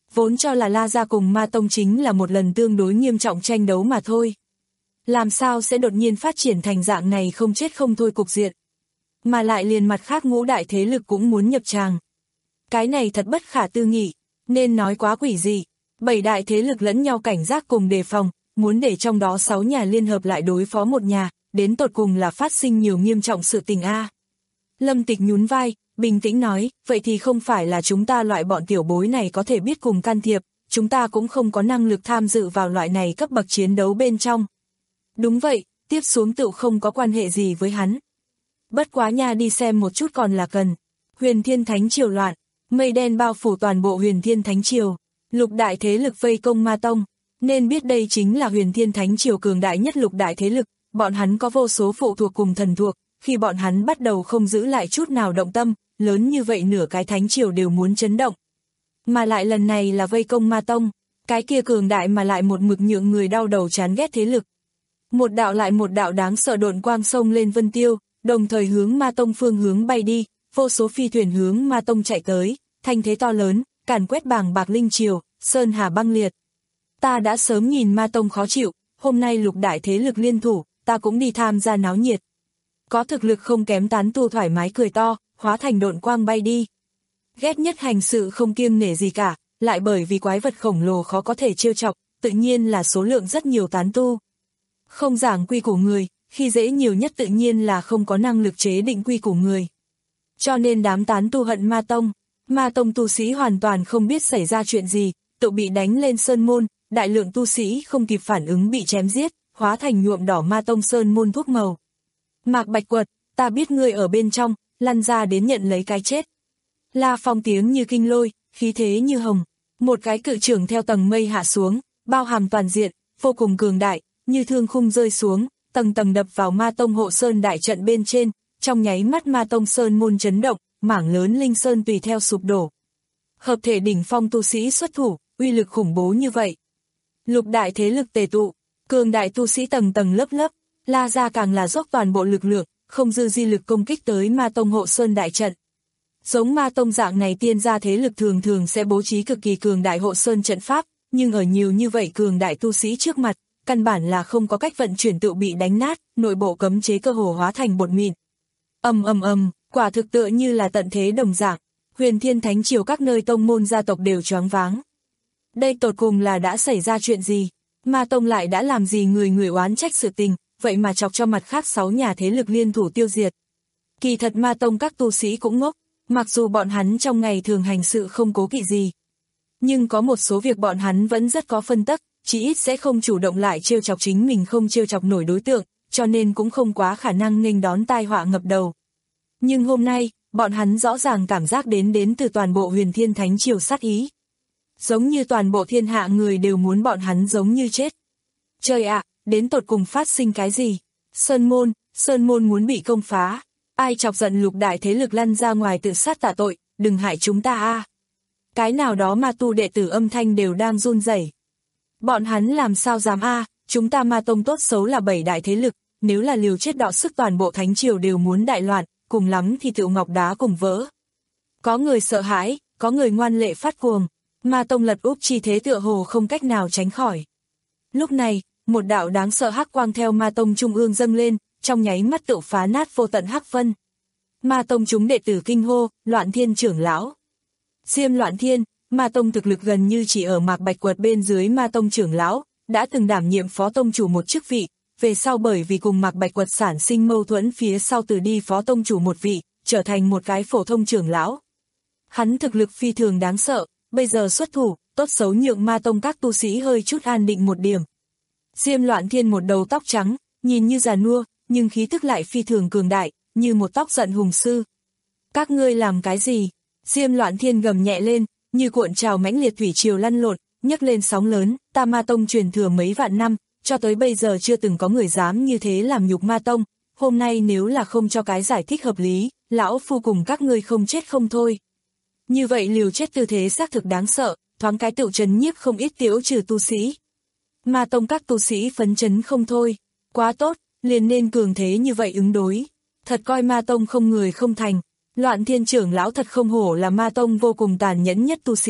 Vốn cho là La Gia cùng Ma Tông chính là một lần tương đối nghiêm trọng tranh đấu mà thôi. Làm sao sẽ đột nhiên phát triển thành dạng này không chết không thôi cục diện. Mà lại liền mặt khác ngũ đại thế lực cũng muốn nhập tràng. Cái này thật bất khả tư nghị, nên nói quá quỷ dị. Bảy đại thế lực lẫn nhau cảnh giác cùng đề phòng, muốn để trong đó sáu nhà liên hợp lại đối phó một nhà, đến tột cùng là phát sinh nhiều nghiêm trọng sự tình a. Lâm Tịch nhún vai, bình tĩnh nói, vậy thì không phải là chúng ta loại bọn tiểu bối này có thể biết cùng can thiệp, chúng ta cũng không có năng lực tham dự vào loại này cấp bậc chiến đấu bên trong. Đúng vậy, tiếp xuống tựu không có quan hệ gì với hắn. Bất quá nha đi xem một chút còn là cần. Huyền Thiên Thánh Triều loạn, mây đen bao phủ toàn bộ Huyền Thiên Thánh Triều, lục đại thế lực vây công Ma Tông, nên biết đây chính là Huyền Thiên Thánh Triều cường đại nhất lục đại thế lực, bọn hắn có vô số phụ thuộc cùng thần thuộc, khi bọn hắn bắt đầu không giữ lại chút nào động tâm, lớn như vậy nửa cái Thánh Triều đều muốn chấn động. Mà lại lần này là vây công Ma Tông, cái kia cường đại mà lại một mực nhượng người đau đầu chán ghét thế lực. Một đạo lại một đạo đáng sợ độn quang sông lên vân tiêu, đồng thời hướng Ma Tông phương hướng bay đi, vô số phi thuyền hướng Ma Tông chạy tới, thanh thế to lớn, càn quét bàng bạc linh triều, sơn hà băng liệt. Ta đã sớm nhìn Ma Tông khó chịu, hôm nay lục đại thế lực liên thủ, ta cũng đi tham gia náo nhiệt. Có thực lực không kém tán tu thoải mái cười to, hóa thành độn quang bay đi. Ghét nhất hành sự không kiêng nể gì cả, lại bởi vì quái vật khổng lồ khó có thể trêu chọc, tự nhiên là số lượng rất nhiều tán tu. Không giảng quy củ người, khi dễ nhiều nhất tự nhiên là không có năng lực chế định quy củ người. Cho nên đám tán tu hận Ma Tông, Ma Tông tu sĩ hoàn toàn không biết xảy ra chuyện gì, tự bị đánh lên sơn môn, đại lượng tu sĩ không kịp phản ứng bị chém giết, hóa thành nhuộm đỏ Ma Tông sơn môn thuốc màu. Mạc Bạch Quật, ta biết ngươi ở bên trong, lăn ra đến nhận lấy cái chết. La Phong tiếng như kinh lôi, khí thế như hồng, một cái cự trưởng theo tầng mây hạ xuống, bao hàm toàn diện, vô cùng cường đại, như thương khung rơi xuống, tầng tầng đập vào Ma Tông hộ sơn đại trận bên trên, trong nháy mắt Ma Tông sơn môn chấn động, mảng lớn linh sơn tùy theo sụp đổ. Hợp thể đỉnh phong tu sĩ xuất thủ, uy lực khủng bố như vậy. Lục đại thế lực tề tụ, cường đại tu sĩ tầng tầng lớp lớp, La Gia càng là dốc toàn bộ lực lượng, không dư di lực công kích tới Ma Tông hộ sơn đại trận. Giống Ma Tông dạng này tiên gia thế lực thường thường sẽ bố trí cực kỳ cường đại hộ sơn trận pháp, nhưng ở nhiều như vậy cường đại tu sĩ trước mặt, căn bản là không có cách vận chuyển tự bị đánh nát, nội bộ cấm chế cơ hồ hóa thành bột mịn. Ầm ầm ầm, quả thực tựa như là tận thế đồng dạng, Huyền Thiên Thánh Triều các nơi tông môn gia tộc đều choáng váng. Đây tột cùng là đã xảy ra chuyện gì? Ma Tông lại đã làm gì người người oán trách sự tình, vậy mà chọc cho mặt khác sáu nhà thế lực liên thủ tiêu diệt. Kỳ thật Ma Tông các tu sĩ cũng ngốc, mặc dù bọn hắn trong ngày thường hành sự không cố kỵ gì. Nhưng có một số việc bọn hắn vẫn rất có phân tắc, chỉ ít sẽ không chủ động lại trêu chọc chính mình không trêu chọc nổi đối tượng, cho nên cũng không quá khả năng nghênh đón tai họa ngập đầu. Nhưng hôm nay, bọn hắn rõ ràng cảm giác đến đến từ toàn bộ Huyền Thiên Thánh Triều sát ý. Giống như toàn bộ thiên hạ người đều muốn bọn hắn giống như chết. Trời ạ, đến tột cùng phát sinh cái gì? Sơn môn, Sơn môn muốn bị công phá. Ai chọc giận lục đại thế lực lăn ra ngoài tự sát tạ tội, đừng hại chúng ta a. Cái nào đó ma tu đệ tử âm thanh đều đang run rẩy. Bọn hắn làm sao dám a, chúng ta Ma Tông tốt xấu là bảy đại thế lực, nếu là liều chết đọ sức toàn bộ thánh triều đều muốn đại loạn, cùng lắm thì tựu ngọc đá cùng vỡ. Có người sợ hãi, có người ngoan lệ phát cuồng, Ma Tông lật úp chi thế tựa hồ không cách nào tránh khỏi. Lúc này, một đạo đáng sợ hắc quang theo Ma Tông trung ương dâng lên, trong nháy mắt tựu phá nát vô tận hắc vân. Ma Tông chúng đệ tử kinh hô, Loạn Thiên trưởng lão. Diêm Loạn Thiên, Ma Tông thực lực gần như chỉ ở Mạc Bạch Quật bên dưới Ma Tông trưởng lão, đã từng đảm nhiệm phó tông chủ một chức vị, về sau bởi vì cùng Mạc Bạch Quật sản sinh mâu thuẫn phía sau từ đi phó tông chủ một vị, trở thành một cái phổ thông trưởng lão. Hắn thực lực phi thường đáng sợ, bây giờ xuất thủ, tốt xấu nhượng Ma Tông các tu sĩ hơi chút an định một điểm. Diêm Loạn Thiên một đầu tóc trắng, nhìn như già nua, nhưng khí tức lại phi thường cường đại, như một tóc giận hùng sư. Các ngươi làm cái gì? Diêm Loạn Thiên gầm nhẹ lên, như cuộn trào mãnh liệt thủy triều lăn lộn, nhấc lên sóng lớn, ta Ma Tông truyền thừa mấy vạn năm, cho tới bây giờ chưa từng có người dám như thế làm nhục Ma Tông, hôm nay nếu là không cho cái giải thích hợp lý, lão phu cùng các ngươi không chết không thôi. Như vậy liều chết tư thế xác thực đáng sợ, thoáng cái tựu trấn nhiếp không ít tiễu trừ tu sĩ. Ma Tông các tu sĩ phấn chấn không thôi, quá tốt, liền nên cường thế như vậy ứng đối. Thật coi Ma Tông không người không thành, Loạn Thiên trưởng lão thật không hổ là Ma Tông vô cùng tàn nhẫn nhất tu sĩ,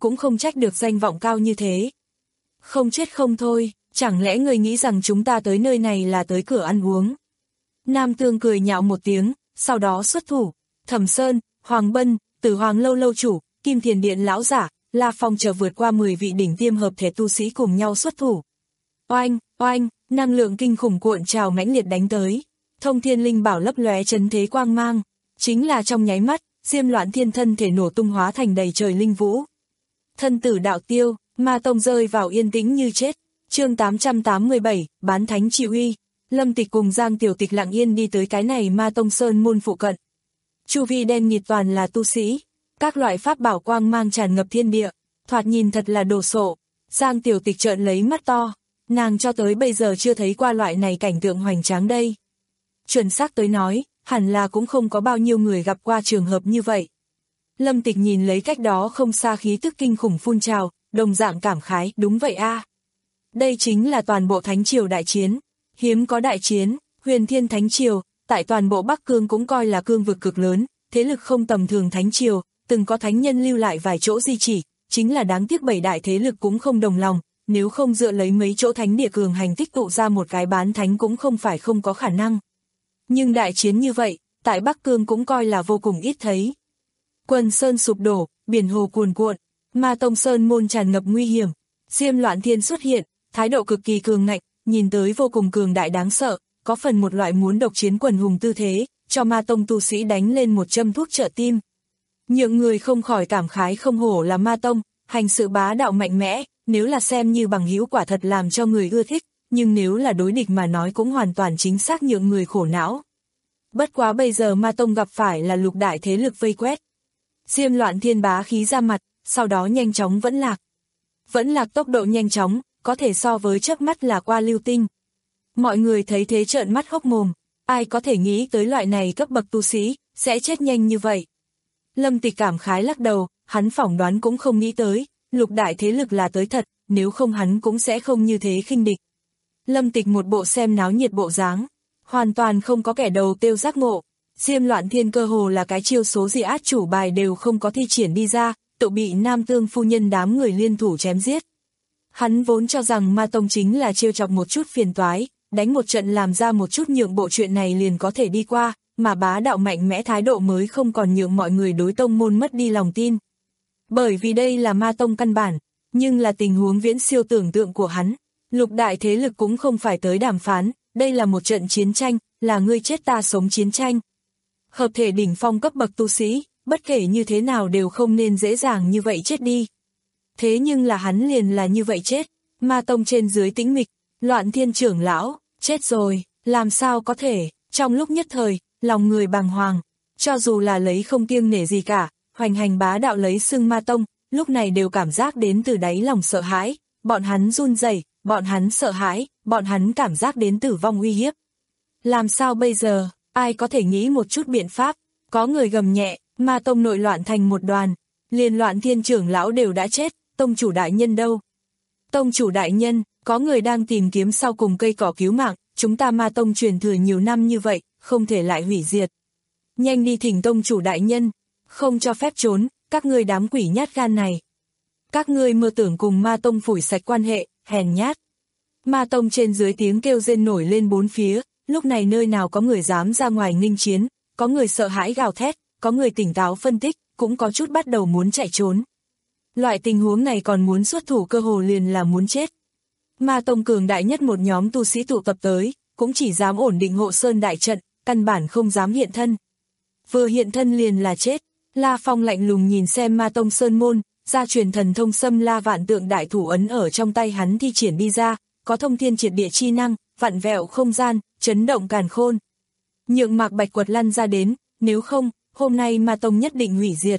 cũng không trách được danh vọng cao như thế. Không chết không thôi, chẳng lẽ người nghĩ rằng chúng ta tới nơi này là tới cửa ăn uống? Nam Tương cười nhạo một tiếng, sau đó xuất thủ. Thẩm Sơn, Hoàng Bân, Tử Hoàng lâu lâu chủ, Kim Thiền Điện lão giả, La Phong chờ vượt qua mười vị đỉnh tiêm hợp thể tu sĩ cùng nhau xuất thủ. Oanh, oanh, năng lượng kinh khủng cuộn trào mãnh liệt đánh tới. Thông Thiên Linh Bảo lấp lóe chấn thế quang mang, chính là trong nháy mắt, Diêm Loạn Thiên thân thể nổ tung hóa thành đầy trời linh vũ. Thân tử đạo tiêu, Ma Tông rơi vào yên tĩnh như chết. Chương tám trăm tám mươi bảy, bán thánh chỉ uy. Lâm Tịch cùng Giang Tiểu Tịch lặng yên đi tới cái này Ma Tông sơn môn phụ cận. Chu vi đen nghịt toàn là tu sĩ, các loại pháp bảo quang mang tràn ngập thiên địa, thoạt nhìn thật là đồ sộ. Giang Tiểu Tịch trợn lấy mắt to, nàng cho tới bây giờ chưa thấy qua loại này cảnh tượng hoành tráng đây. Chuẩn xác tới nói, hẳn là cũng không có bao nhiêu người gặp qua trường hợp như vậy. Lâm Tịch nhìn lấy cách đó không xa khí tức kinh khủng phun trào, đồng dạng cảm khái, đúng vậy a. Đây chính là toàn bộ Thánh Triều đại chiến, hiếm có đại chiến, Huyền Thiên Thánh Triều, tại toàn bộ Bắc Cương cũng coi là cương vực cực lớn, thế lực không tầm thường Thánh Triều, từng có thánh nhân lưu lại vài chỗ di chỉ, chính là đáng tiếc bảy đại thế lực cũng không đồng lòng, nếu không dựa lấy mấy chỗ thánh địa cường hành tích tụ ra một cái bán thánh cũng không phải không có khả năng. Nhưng đại chiến như vậy, tại Bắc Cương cũng coi là vô cùng ít thấy. Quần sơn sụp đổ, biển hồ cuồn cuộn, Ma Tông sơn môn tràn ngập nguy hiểm, Diêm Loạn Thiên xuất hiện, thái độ cực kỳ cường ngạnh, nhìn tới vô cùng cường đại đáng sợ, có phần một loại muốn độc chiến quần hùng tư thế, cho Ma Tông tu sĩ đánh lên một châm thuốc trợ tim. Những người không khỏi cảm khái không hổ là Ma Tông, hành sự bá đạo mạnh mẽ, nếu là xem như bằng hữu quả thật làm cho người ưa thích, nhưng nếu là đối địch mà nói cũng hoàn toàn chính xác nhượng người khổ não. Bất quá bây giờ Ma Tông gặp phải là lục đại thế lực vây quét. Diêm Loạn Thiên bá khí ra mặt, sau đó nhanh chóng vẫn lạc. Vẫn lạc tốc độ nhanh chóng, có thể so với chớp mắt là qua lưu tinh. Mọi người thấy thế trợn mắt hốc mồm, ai có thể nghĩ tới loại này cấp bậc tu sĩ, sẽ chết nhanh như vậy. Lâm Tịch cảm khái lắc đầu, hắn phỏng đoán cũng không nghĩ tới, lục đại thế lực là tới thật, nếu không hắn cũng sẽ không như thế khinh địch. Lâm Tịch một bộ xem náo nhiệt bộ dáng, hoàn toàn không có kẻ đầu tiêu giác ngộ. Diêm Loạn Thiên cơ hồ là cái chiêu số gì át chủ bài đều không có thi triển đi ra, tự bị Nam Tương phu nhân đám người liên thủ chém giết. Hắn vốn cho rằng Ma Tông chính là trêu chọc một chút phiền toái, đánh một trận làm ra một chút nhượng bộ chuyện này liền có thể đi qua, mà bá đạo mạnh mẽ thái độ mới không còn nhượng mọi người đối tông môn mất đi lòng tin. Bởi vì đây là Ma Tông căn bản, nhưng là tình huống viễn siêu tưởng tượng của hắn. Lục đại thế lực cũng không phải tới đàm phán, đây là một trận chiến tranh, là ngươi chết ta sống chiến tranh. Hợp thể đỉnh phong cấp bậc tu sĩ, bất kể như thế nào đều không nên dễ dàng như vậy chết đi. Thế nhưng là hắn liền là như vậy chết, Ma Tông trên dưới tĩnh mịch, Loạn Thiên trưởng lão, chết rồi, làm sao có thể, trong lúc nhất thời, lòng người bàng hoàng, cho dù là lấy không kiêng nể gì cả, hoành hành bá đạo lấy xưng Ma Tông, lúc này đều cảm giác đến từ đáy lòng sợ hãi, bọn hắn run rẩy, bọn hắn sợ hãi, bọn hắn cảm giác đến tử vong uy hiếp. Làm sao bây giờ, ai có thể nghĩ một chút biện pháp, có người gầm nhẹ, Ma Tông nội loạn thành một đoàn, liền Loạn Thiên trưởng lão đều đã chết, tông chủ đại nhân đâu? Tông chủ đại nhân, có người đang tìm kiếm sau cùng cây cỏ cứu mạng, chúng ta Ma Tông truyền thừa nhiều năm như vậy, không thể lại hủy diệt. Nhanh đi thỉnh tông chủ đại nhân, không cho phép trốn, các ngươi đám quỷ nhát gan này. Các ngươi mơ tưởng cùng Ma Tông phủi sạch quan hệ, hèn nhát. Ma Tông trên dưới tiếng kêu rên nổi lên bốn phía, lúc này nơi nào có người dám ra ngoài nghênh chiến, có người sợ hãi gào thét, có người tỉnh táo phân tích, cũng có chút bắt đầu muốn chạy trốn. Loại tình huống này còn muốn xuất thủ cơ hồ liền là muốn chết. Ma Tông cường đại nhất một nhóm tu sĩ tụ tập tới, cũng chỉ dám ổn định hộ sơn đại trận, căn bản không dám hiện thân. Vừa hiện thân liền là chết. La Phong lạnh lùng nhìn xem Ma Tông sơn môn, gia truyền thần thông xâm la vạn tượng đại thủ ấn ở trong tay hắn thi triển đi ra, có thông thiên triệt địa chi năng, vặn vẹo không gian, chấn động càn khôn. Nhượng Mạc Bạch Quật lăn ra đến, nếu không, hôm nay Ma Tông nhất định hủy diệt.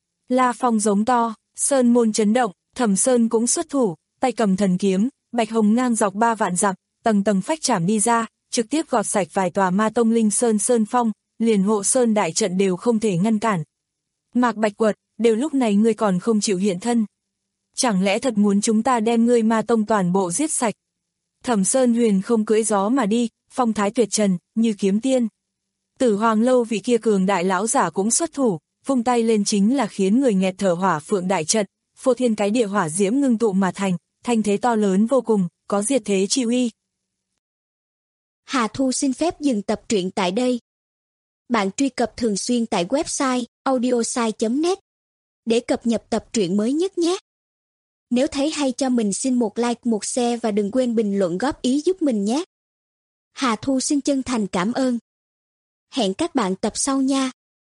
La Phong giống to, sơn môn chấn động, Thẩm Sơn cũng xuất thủ, tay cầm thần kiếm, bạch hồng ngang dọc ba vạn dặm, tầng tầng phách chảm đi ra, trực tiếp gọt sạch vài tòa Ma Tông linh sơn sơn phong, liền hộ sơn đại trận đều không thể ngăn cản. Mạc Bạch Quật, đều lúc này ngươi còn không chịu hiện thân. Chẳng lẽ thật muốn chúng ta đem ngươi Ma Tông toàn bộ giết sạch? Thẩm Sơn Huyền không cưỡi gió mà đi, phong thái tuyệt trần, như kiếm tiên. Tử Hoàng lâu vị kia cường đại lão giả cũng xuất thủ, vung tay lên chính là khiến người nghẹt thở hỏa phượng đại trận, phô thiên cái địa hỏa diễm ngưng tụ mà thành, thanh thế to lớn vô cùng, có diệt thế chi uy. Hà Thu xin phép dừng tập truyện tại đây. Bạn truy cập thường xuyên tại website audiosai chấm net để cập nhật tập truyện mới nhất nhé. Nếu thấy hay cho mình xin một like, một share và đừng quên bình luận góp ý giúp mình nhé. Hà Thu xin chân thành cảm ơn. Hẹn các bạn tập sau nha.